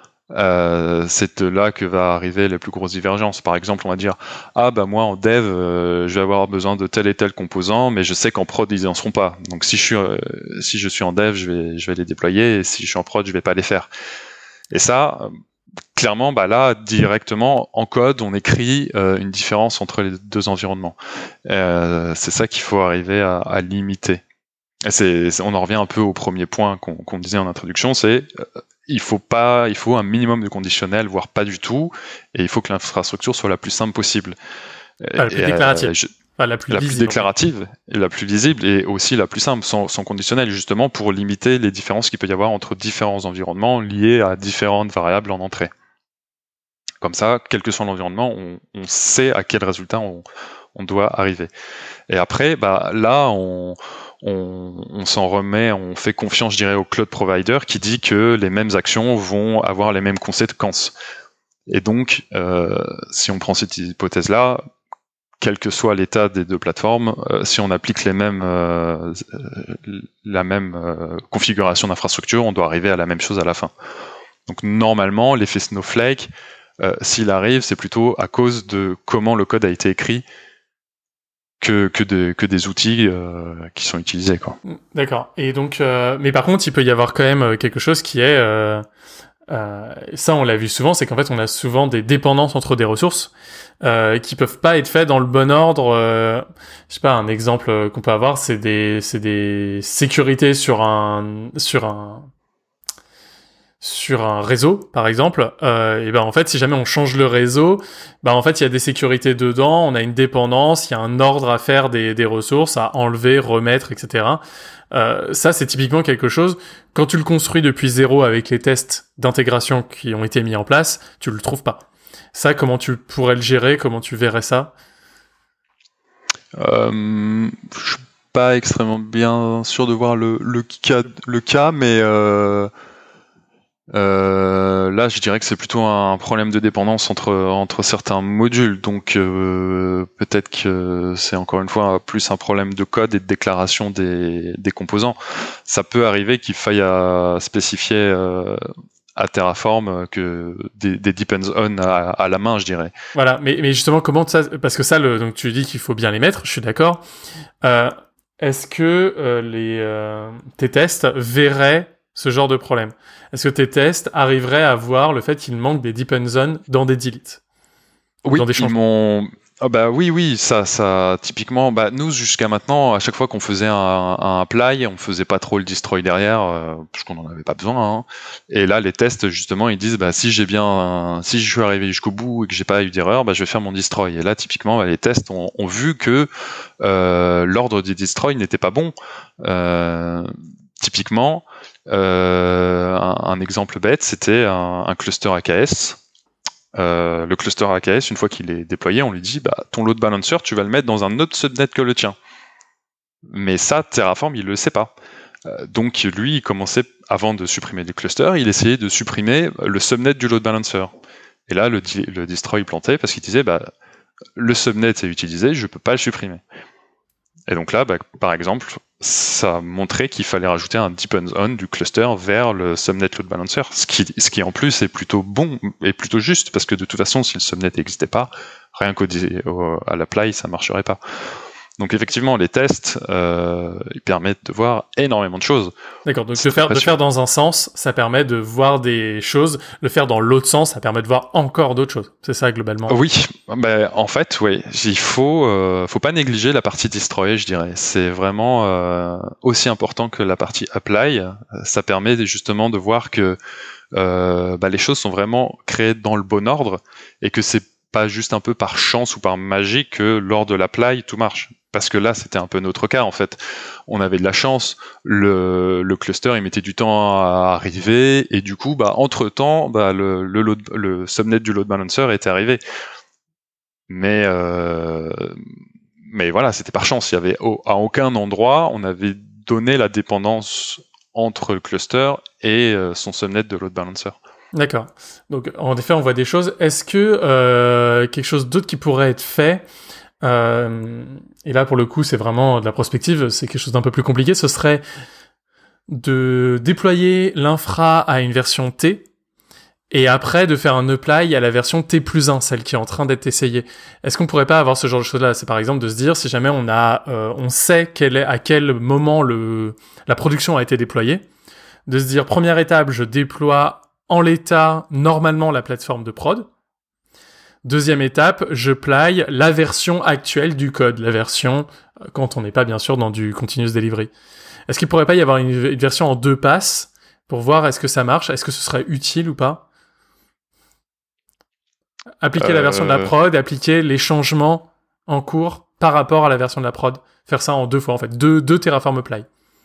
euh, c'est de là que va arriver les plus grosses divergences. Par exemple, on va dire ah bah moi en dev euh, je vais avoir besoin de tel et tel composant, mais je sais qu'en prod ils en seront pas. Donc si je suis euh, si je suis en dev, je vais je vais les déployer, et si je suis en prod, je vais pas les faire. Et ça, clairement, bah là directement en code, on écrit euh, une différence entre les deux environnements. Euh, c'est ça qu'il faut arriver à, à limiter. Et c'est, c'est on en revient un peu au premier point qu'on, qu'on disait en introduction, c'est euh, il faut pas, il faut un minimum de conditionnel, voire pas du tout, et il faut que l'infrastructure soit la plus simple possible. Ah, la plus et, déclarative. Euh, je, enfin, la plus, la visible, plus déclarative, et la plus visible, et aussi la plus simple, sans, sans conditionnel, justement pour limiter les différences qu'il peut y avoir entre différents environnements liés à différentes variables en entrée. Comme ça, quel que soit l'environnement, on, on sait à quel résultat on, on doit arriver. Et après, bah, là, on... On, on s'en remet, on fait confiance, je dirais, au cloud provider qui dit que les mêmes actions vont avoir les mêmes conséquences. Et donc, euh, si on prend cette hypothèse-là, quel que soit l'état des deux plateformes, euh, si on applique les mêmes, euh, la même euh, configuration d'infrastructure, on doit arriver à la même chose à la fin. Donc normalement, l'effet Snowflake, euh, s'il arrive, c'est plutôt à cause de comment le code a été écrit, que que, de, que des outils euh, qui sont utilisés, quoi. D'accord. Et donc, euh, mais par contre, il peut y avoir quand même quelque chose qui est, euh, Euh, ça, on l'a vu souvent, c'est qu'en fait, on a souvent des dépendances entre des ressources euh, qui peuvent pas être faites dans le bon ordre. Euh, je sais pas, un exemple qu'on peut avoir, c'est des, c'est des sécurités sur un, sur un, sur un réseau, par exemple. Euh, et ben en fait, si jamais on change le réseau, ben en fait, il y a des sécurités dedans, on a une dépendance, il y a un ordre à faire des, des ressources, à enlever, remettre, et cetera. Euh, ça, c'est typiquement quelque chose, quand tu le construis depuis zéro avec les tests d'intégration qui ont été mis en place, tu le trouves pas. Ça, comment tu pourrais le gérer? Comment tu verrais ça? euh, Je suis pas extrêmement bien sûr de voir le, le, cas, le cas, mais euh, euh, là, je dirais que c'est plutôt un problème de dépendance entre, entre certains modules. Donc, euh, peut-être que c'est encore une fois plus un problème de code et de déclaration des, des composants. Ça peut arriver qu'il faille à spécifier euh, à Terraform que des, des depends on à, à la main, je dirais. Voilà, mais, mais justement, comment ça... Parce que ça, le, donc tu dis qu'il faut bien les mettre, je suis d'accord. Euh, est-ce que euh, les, euh, tes tests verraient ce genre de problème? Est-ce que tes tests arriveraient à voir le fait qu'il manque des depend zones dans des deletes? Oui, dans des ils m'ont... Ah bah oui, oui, ça, ça, typiquement, bah nous jusqu'à maintenant, à chaque fois qu'on faisait un, un apply, on faisait pas trop le destroy derrière, euh, parce qu'on en avait pas besoin. Hein. Et là, les tests justement, ils disent, bah si j'ai bien, un, si je suis arrivé jusqu'au bout et que j'ai pas eu d'erreur, bah je vais faire mon destroy. Et là, typiquement, bah, les tests ont, ont vu que euh, l'ordre des destroy n'était pas bon. Euh, typiquement, euh, un, un exemple bête, c'était un, un cluster A K S. Euh, le cluster A K S, une fois qu'il est déployé, on lui dit bah, ton load balancer, tu vas le mettre dans un autre subnet que le tien. Mais ça, Terraform, il le sait pas. Euh, donc lui, il commençait, avant de supprimer le cluster, il essayait de supprimer le subnet du load balancer. Et là, le, le destroy plantait parce qu'il disait bah, le subnet est utilisé, je peux pas le supprimer. Et donc là, bah, par exemple, ça montrait qu'il fallait rajouter un depends on du cluster vers le subnet load balancer, ce qui, ce qui en plus est plutôt bon et plutôt juste, parce que de toute façon, si le subnet n'existait pas, rien qu'au à l'apply, ça marcherait pas. Donc effectivement, les tests, euh, ils permettent de voir énormément de choses. D'accord, donc le faire, de faire dans un sens, ça permet de voir des choses. Le faire dans l'autre sens, ça permet de voir encore d'autres choses. C'est ça, globalement. Oui, bah, en fait, oui. Il faut, euh, faut pas négliger la partie destroy, je dirais. C'est vraiment euh, aussi important que la partie apply. Ça permet justement de voir que euh, bah, les choses sont vraiment créées dans le bon ordre et que c'est pas juste un peu par chance ou par magie que lors de l'apply, tout marche. Parce que là, c'était un peu notre cas, en fait. On avait de la chance, le, le cluster, il mettait du temps à arriver, et du coup, bah, entre-temps, bah, le, le, load, le subnet du load balancer était arrivé. Mais, euh, mais voilà, c'était par chance. Il y avait, au, à aucun endroit, on avait donné la dépendance entre le cluster et euh, son subnet de load balancer. D'accord. Donc, en effet, on voit des choses. Est-ce que euh, quelque chose d'autre qui pourrait être fait, euh, et là, pour le coup, c'est vraiment de la prospective, c'est quelque chose d'un peu plus compliqué, ce serait de déployer l'infra à une version T, et après de faire un apply à la version T plus un, celle qui est en train d'être essayée. Est-ce qu'on pourrait pas avoir ce genre de choses-là? C'est par exemple de se dire, si jamais on a, euh, on sait quel est, à quel moment le, la production a été déployée, de se dire, première étape, je déploie en l'état, normalement, la plateforme de prod. Deuxième étape, je plie la version actuelle du code, la version, quand on n'est pas bien sûr dans du continuous delivery. Est-ce qu'il pourrait pas y avoir une, une version en deux passes pour voir est-ce que ça marche, est-ce que ce serait utile ou pas? Appliquer euh... la version de la prod, appliquer les changements en cours par rapport à la version de la prod. Faire ça en deux fois, en fait. Deux, deux Terraform apply.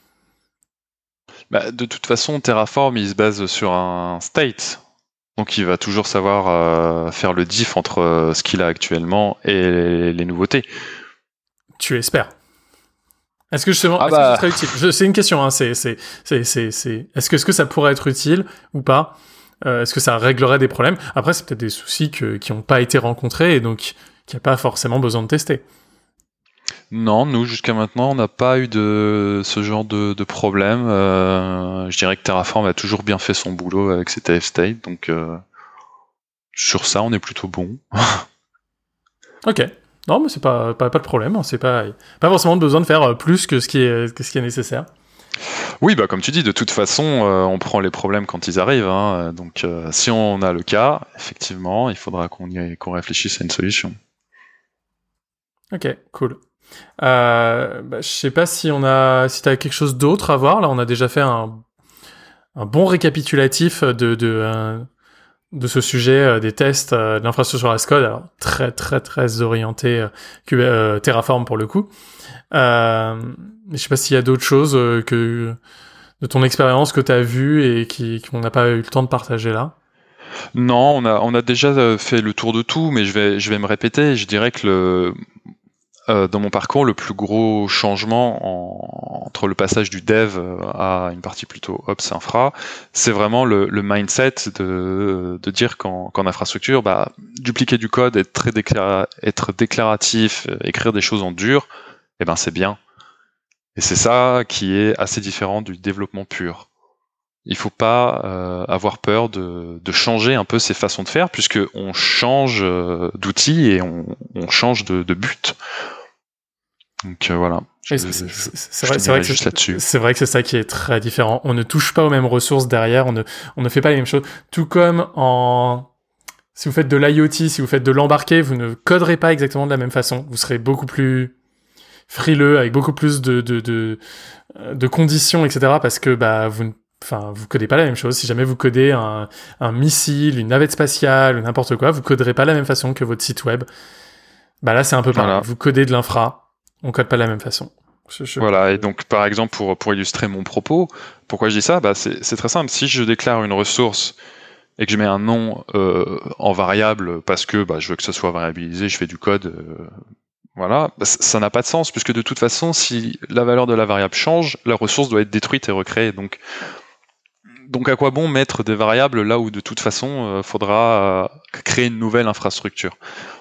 Bah, de toute façon, Terraform, il se base sur un state. Donc il va toujours savoir euh, faire le diff entre euh, ce qu'il a actuellement et les, les nouveautés. Tu espères. Est-ce que justement, ah est-ce bah... que ce serait utile? Je, c'est une question, hein, c'est, c'est, c'est, c'est, c'est... Est-ce que, est-ce que ça pourrait être utile ou pas? euh, Est-ce que ça réglerait des problèmes? Après, c'est peut-être des soucis que, qui n'ont pas été rencontrés et donc qu'il n'y a pas forcément besoin de tester. Non, nous, jusqu'à maintenant, on n'a pas eu de ce genre de, de problème. Euh, je dirais que Terraform a toujours bien fait son boulot avec ses T F state, donc euh, sur ça, on est plutôt bon. Ok. Non, mais c'est pas, pas, pas de problème. C'est pas, pas forcément besoin de faire plus que ce qui est, que ce qui est nécessaire. Oui, bah comme tu dis, de toute façon, euh, on prend les problèmes quand ils arrivent. Hein, donc, euh, si on a le cas, effectivement, il faudra qu'on y, qu'on réfléchisse à une solution. Ok, cool. Euh, bah, je sais pas si on a, si t'as quelque chose d'autre à voir. Là, on a déjà fait un, un bon récapitulatif de de euh, de ce sujet euh, des tests euh, de l'infrastructure as code. Alors très très très orienté euh, Q- euh, Terraform pour le coup. Euh, je sais pas s'il y a d'autres choses euh, que de ton expérience que t'as vu et qui qu'on n'a pas eu le temps de partager là. Non, on a on a déjà fait le tour de tout, mais je vais je vais me répéter. Je dirais que le Euh, dans mon parcours, le plus gros changement en, entre le passage du dev à une partie plutôt ops infra, c'est vraiment le, le mindset de, de dire qu'en, qu'en infrastructure, bah, dupliquer du code, être très déclara- être déclaratif, écrire des choses en dur, eh ben c'est bien. Et c'est ça qui est assez différent du développement pur. Il faut pas euh, avoir peur de, de changer un peu ses façons de faire, puisque on change euh, d'outils et on, on change de, de but. Donc euh, voilà. Je, c'est, c'est, je, c'est, je vrai, c'est, vrai que juste c'est, là-dessus. c'est vrai que c'est ça qui est très différent. On ne touche pas aux mêmes ressources derrière, on ne, on ne fait pas les mêmes choses. Tout comme en... Si vous faites de l'IoT, si vous faites de l'embarqué, vous ne coderez pas exactement de la même façon. Vous serez beaucoup plus frileux, avec beaucoup plus de, de, de, de conditions, et cetera. Parce que bah, vous ne Enfin, vous codez pas la même chose. Si jamais vous codez un, un missile, une navette spatiale ou n'importe quoi, vous coderez pas de la même façon que votre site web. Bah là, c'est un peu pareil. Voilà. Vous codez de l'infra, on code pas de la même façon. Je, je... Voilà. Et donc, par exemple, pour pour illustrer mon propos, pourquoi je dis ça, bah c'est c'est très simple. Si je déclare une ressource et que je mets un nom euh, en variable parce que bah je veux que ce soit variabilisé, je fais du code. Euh, Voilà, bah, ça n'a pas de sens puisque de toute façon, si la valeur de la variable change, la ressource doit être détruite et recréée. Donc Donc à quoi bon mettre des variables là où de toute façon euh, faudra euh, créer une nouvelle infrastructure.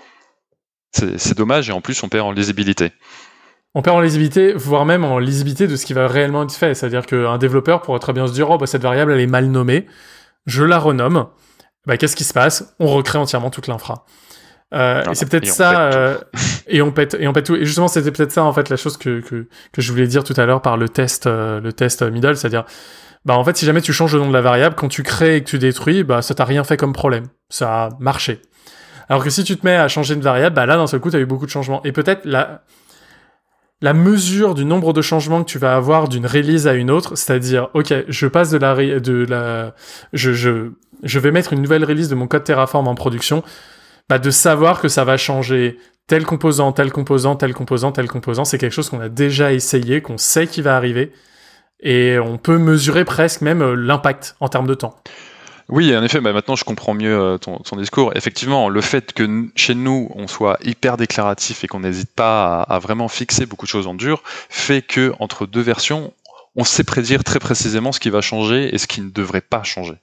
C'est, c'est dommage et en plus on perd en lisibilité. On perd en lisibilité, voire même en lisibilité de ce qui va réellement être fait. C'est-à-dire qu'un développeur pourrait très bien se dire « Oh, bah, cette variable, elle est mal nommée, je la renomme. » Bah, qu'est-ce qui se passe ? On recrée entièrement toute l'infra. Euh, voilà, et c'est peut-être et ça, euh, et on pète, et on pète tout. Et justement, c'était peut-être ça en fait la chose que que que je voulais dire tout à l'heure par le test, euh, le test middle, c'est-à-dire, bah en fait, si jamais tu changes le nom de la variable, quand tu crées et que tu détruis, bah ça t'a rien fait comme problème, ça a marché. Alors que si tu te mets à changer de variable, bah là d'un seul coup, t'as eu beaucoup de changements. Et peut-être la la mesure du nombre de changements que tu vas avoir d'une release à une autre, c'est-à-dire, ok, je passe de la de la, je je je vais mettre une nouvelle release de mon code Terraform en production. Bah, de savoir que ça va changer tel composant, tel composant, tel composant, tel composant, c'est quelque chose qu'on a déjà essayé, qu'on sait qu'il va arriver, et on peut mesurer presque même l'impact en termes de temps. Oui, en effet, bah maintenant je comprends mieux ton, ton discours. Effectivement, le fait que n- chez nous, on soit hyper déclaratif et qu'on n'hésite pas à, à vraiment fixer beaucoup de choses en dur, fait que entre deux versions, on sait prédire très précisément ce qui va changer et ce qui ne devrait pas changer.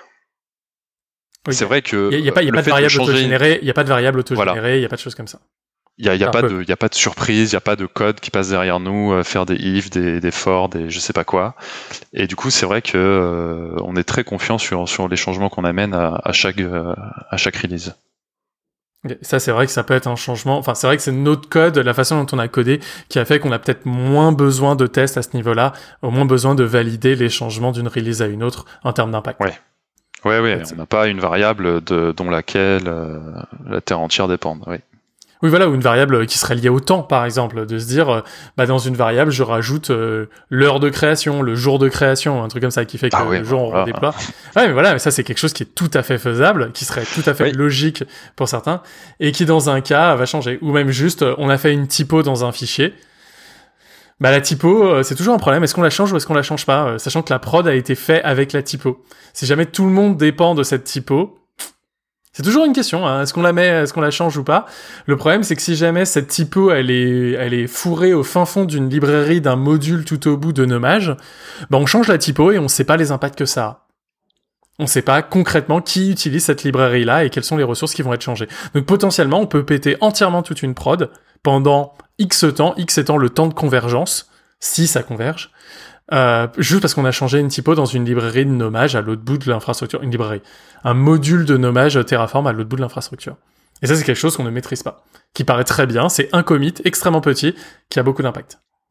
Oui, c'est vrai que il y a, y a pas, y a pas de variable changer... autogénérée, il y a pas de variable autogénérée, il voilà. y a pas de choses comme ça. Il y a, y a pas de, il y a pas de surprise, il y a pas de code qui passe derrière nous, euh, faire des if, des, des for, des je sais pas quoi. Et du coup, c'est vrai que euh, on est très confiant sur sur les changements qu'on amène à, à chaque euh, à chaque release. Okay. Ça, c'est vrai que ça peut être un changement. Enfin, c'est vrai que c'est notre code, la façon dont on a codé, qui a fait qu'on a peut-être moins besoin de tests à ce niveau-là, au moins besoin de valider les changements d'une release à une autre en termes d'impact. Ouais. Ouais, ouais, on n'a pas une variable de, dont laquelle euh, la Terre entière dépend. Oui. Oui, voilà, ou une variable qui serait liée au temps, par exemple, de se dire, euh, bah dans une variable, je rajoute euh, l'heure de création, le jour de création, un truc comme ça qui fait que ah ouais, le jour on voilà. redéploie. Ouais, mais voilà, mais ça c'est quelque chose qui est tout à fait faisable, qui serait tout à fait oui. logique pour certains, et qui dans un cas va changer. Ou même juste, on a fait une typo dans un fichier. Bah la typo, c'est toujours un problème. Est-ce qu'on la change ou est-ce qu'on la change pas, sachant que la prod a été fait avec la typo. Si jamais tout le monde dépend de cette typo, c'est toujours une question. Hein. Est-ce qu'on la met, est-ce qu'on la change ou pas ? Le problème, c'est que si jamais cette typo, elle est, elle est fourrée au fin fond d'une librairie, d'un module tout au bout de nommage, bah on change la typo et on sait pas les impacts que ça a. On sait pas concrètement qui utilise cette librairie-là et quelles sont les ressources qui vont être changées. Donc potentiellement, on peut péter entièrement toute une prod pendant X temps, X étant le temps de convergence, si ça converge, euh, juste parce qu'on a changé une typo dans une librairie de nommage à l'autre bout de l'infrastructure, une librairie, un module de nommage Terraform à l'autre bout de l'infrastructure. Et ça, c'est quelque chose qu'on ne maîtrise pas, qui paraît très bien, c'est un commit extrêmement petit, qui a beaucoup d'impact.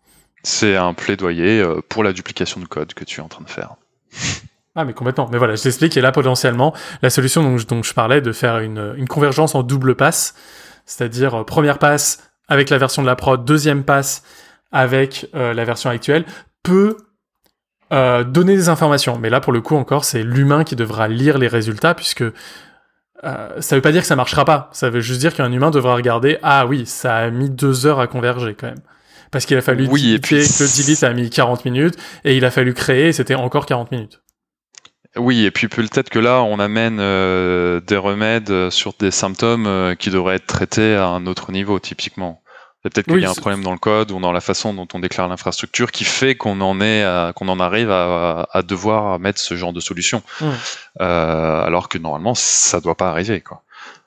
C'est un plaidoyer euh, pour la duplication de code que tu es en train de faire. Ah mais complètement, mais voilà, je t'explique, et là potentiellement, la solution dont je, dont je parlais, de faire une, une convergence en double passe, c'est-à-dire euh, première passe avec la version de la prod, deuxième passe avec euh, la version actuelle, peut euh, donner des informations. Mais là, pour le coup, encore, c'est l'humain qui devra lire les résultats, puisque euh, ça veut pas dire que ça marchera pas, ça veut juste dire qu'un humain devra regarder, ah oui, ça a mis deux heures à converger quand même. Parce qu'il a fallu oui, delete, et puis... que le delete a mis quarante minutes, et il a fallu créer, et c'était encore quarante minutes. Oui, et puis peut-être que là, on amène euh, des remèdes sur des symptômes euh, qui devraient être traités à un autre niveau, typiquement. Peut-être qu'il Oui, y a un c'est... problème dans le code ou dans la façon dont on déclare l'infrastructure qui fait qu'on en est, à, qu'on en arrive à, à devoir mettre ce genre de solution, mmh. euh, alors que normalement, ça doit pas arriver, quoi.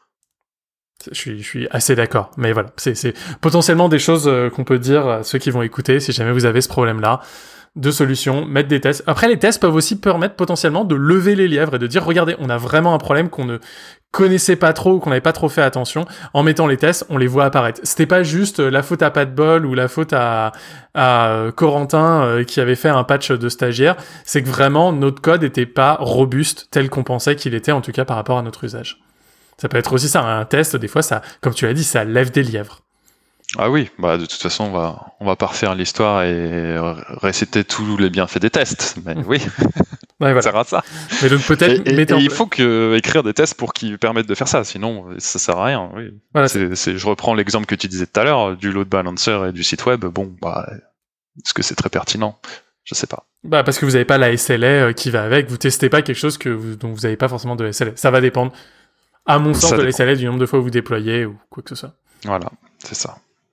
Je suis, je suis assez d'accord, mais voilà, c'est, c'est potentiellement des choses euh, qu'on peut dire à ceux qui vont écouter si jamais vous avez ce problème-là. De solutions, mettre des tests. Après, les tests peuvent aussi permettre potentiellement de lever les lièvres et de dire, regardez, on a vraiment un problème qu'on ne connaissait pas trop ou qu'on n'avait pas trop fait attention. En mettant les tests, on les voit apparaître. C'était pas juste la faute à Pas de Bol ou la faute à, à Corentin euh, qui avait fait un patch de stagiaire. C'est que vraiment, notre code était pas robuste tel qu'on pensait qu'il était, en tout cas par rapport à notre usage. Ça peut être aussi ça, un test, des fois, ça, comme tu l'as dit, ça lève des lièvres. Ah oui, bah de toute façon on va on va pas refaire l'histoire et réciter tous les bienfaits des tests, mais oui, ouais, voilà. Ça sert à ça. Mais donc peut-être. Et, et, et en... il faut que écrire des tests pour qui permettent de faire ça, sinon ça sert à rien. Oui. Voilà, c'est, c'est, je reprends l'exemple que tu disais tout à l'heure du load balancer et du site web. Bon, bah est-ce que c'est très pertinent? Je sais pas. Bah parce que vous avez pas la S L A qui va avec, vous testez pas quelque chose que vous, dont vous avez pas forcément de S L A. Ça va dépendre, à mon sens, de la S L A, du nombre de fois où vous déployez ou quoi que ce soit. Voilà, c'est ça.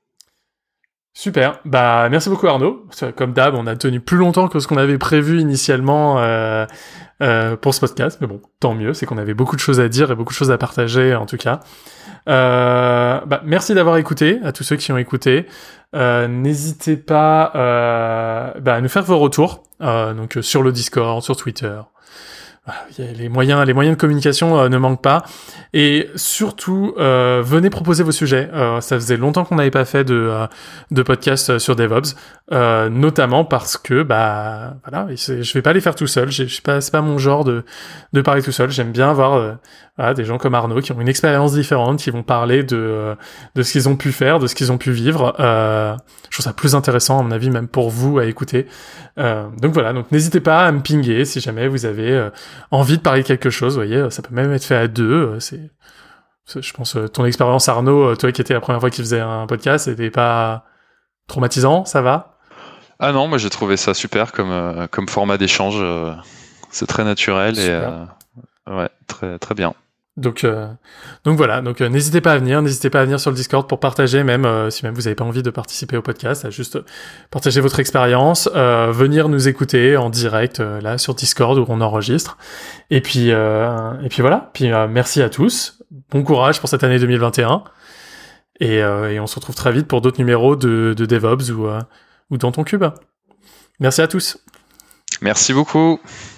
Super, bah merci beaucoup Arnaud. Comme d'hab, on a tenu plus longtemps que ce qu'on avait prévu initialement euh, euh, pour ce podcast, mais bon, tant mieux, c'est qu'on avait beaucoup de choses à dire et beaucoup de choses à partager en tout cas. Euh, bah, merci d'avoir écouté, à tous ceux qui ont écouté. Euh, n'hésitez pas euh, bah, à nous faire vos retours, euh, donc sur le Discord, sur Twitter. Les moyens, les moyens de communication euh, ne manquent pas. Et surtout, euh, venez proposer vos sujets. Euh, ça faisait longtemps qu'on n'avait pas fait de, euh, de podcast sur DevOps, euh, notamment parce que, bah, voilà, je vais pas les faire tout seul. Je sais pas, c'est pas mon genre de, de parler tout seul. J'aime bien avoir euh, voilà, des gens comme Arnaud qui ont une expérience différente, qui vont parler de, euh, de ce qu'ils ont pu faire, de ce qu'ils ont pu vivre. Euh, je trouve ça plus intéressant, à mon avis, même pour vous à écouter. Euh, donc voilà, donc n'hésitez pas à me pinguer si jamais vous avez euh, envie de parler de quelque chose. Vous voyez, ça peut même être fait à deux. C'est, c'est je pense, ton expérience, Arnaud, toi qui étais la première fois qu'il faisait un podcast, c'était pas traumatisant, ça va? Ah non, moi j'ai trouvé ça super comme euh, comme format d'échange. Euh, c'est très naturel super. et euh, ouais, très très bien. Donc, euh, donc voilà. Donc euh, n'hésitez pas à venir, n'hésitez pas à venir sur le Discord pour partager, même euh, si même vous n'avez pas envie de participer au podcast, à juste partager votre expérience, euh, venir nous écouter en direct euh, là sur Discord où on enregistre. Et puis euh, et puis voilà. Puis euh, merci à tous. Bon courage pour cette année deux mille vingt et un. Et, euh, et on se retrouve très vite pour d'autres numéros de, de DevOps ou euh, ou dans ton cube. Merci à tous. Merci beaucoup.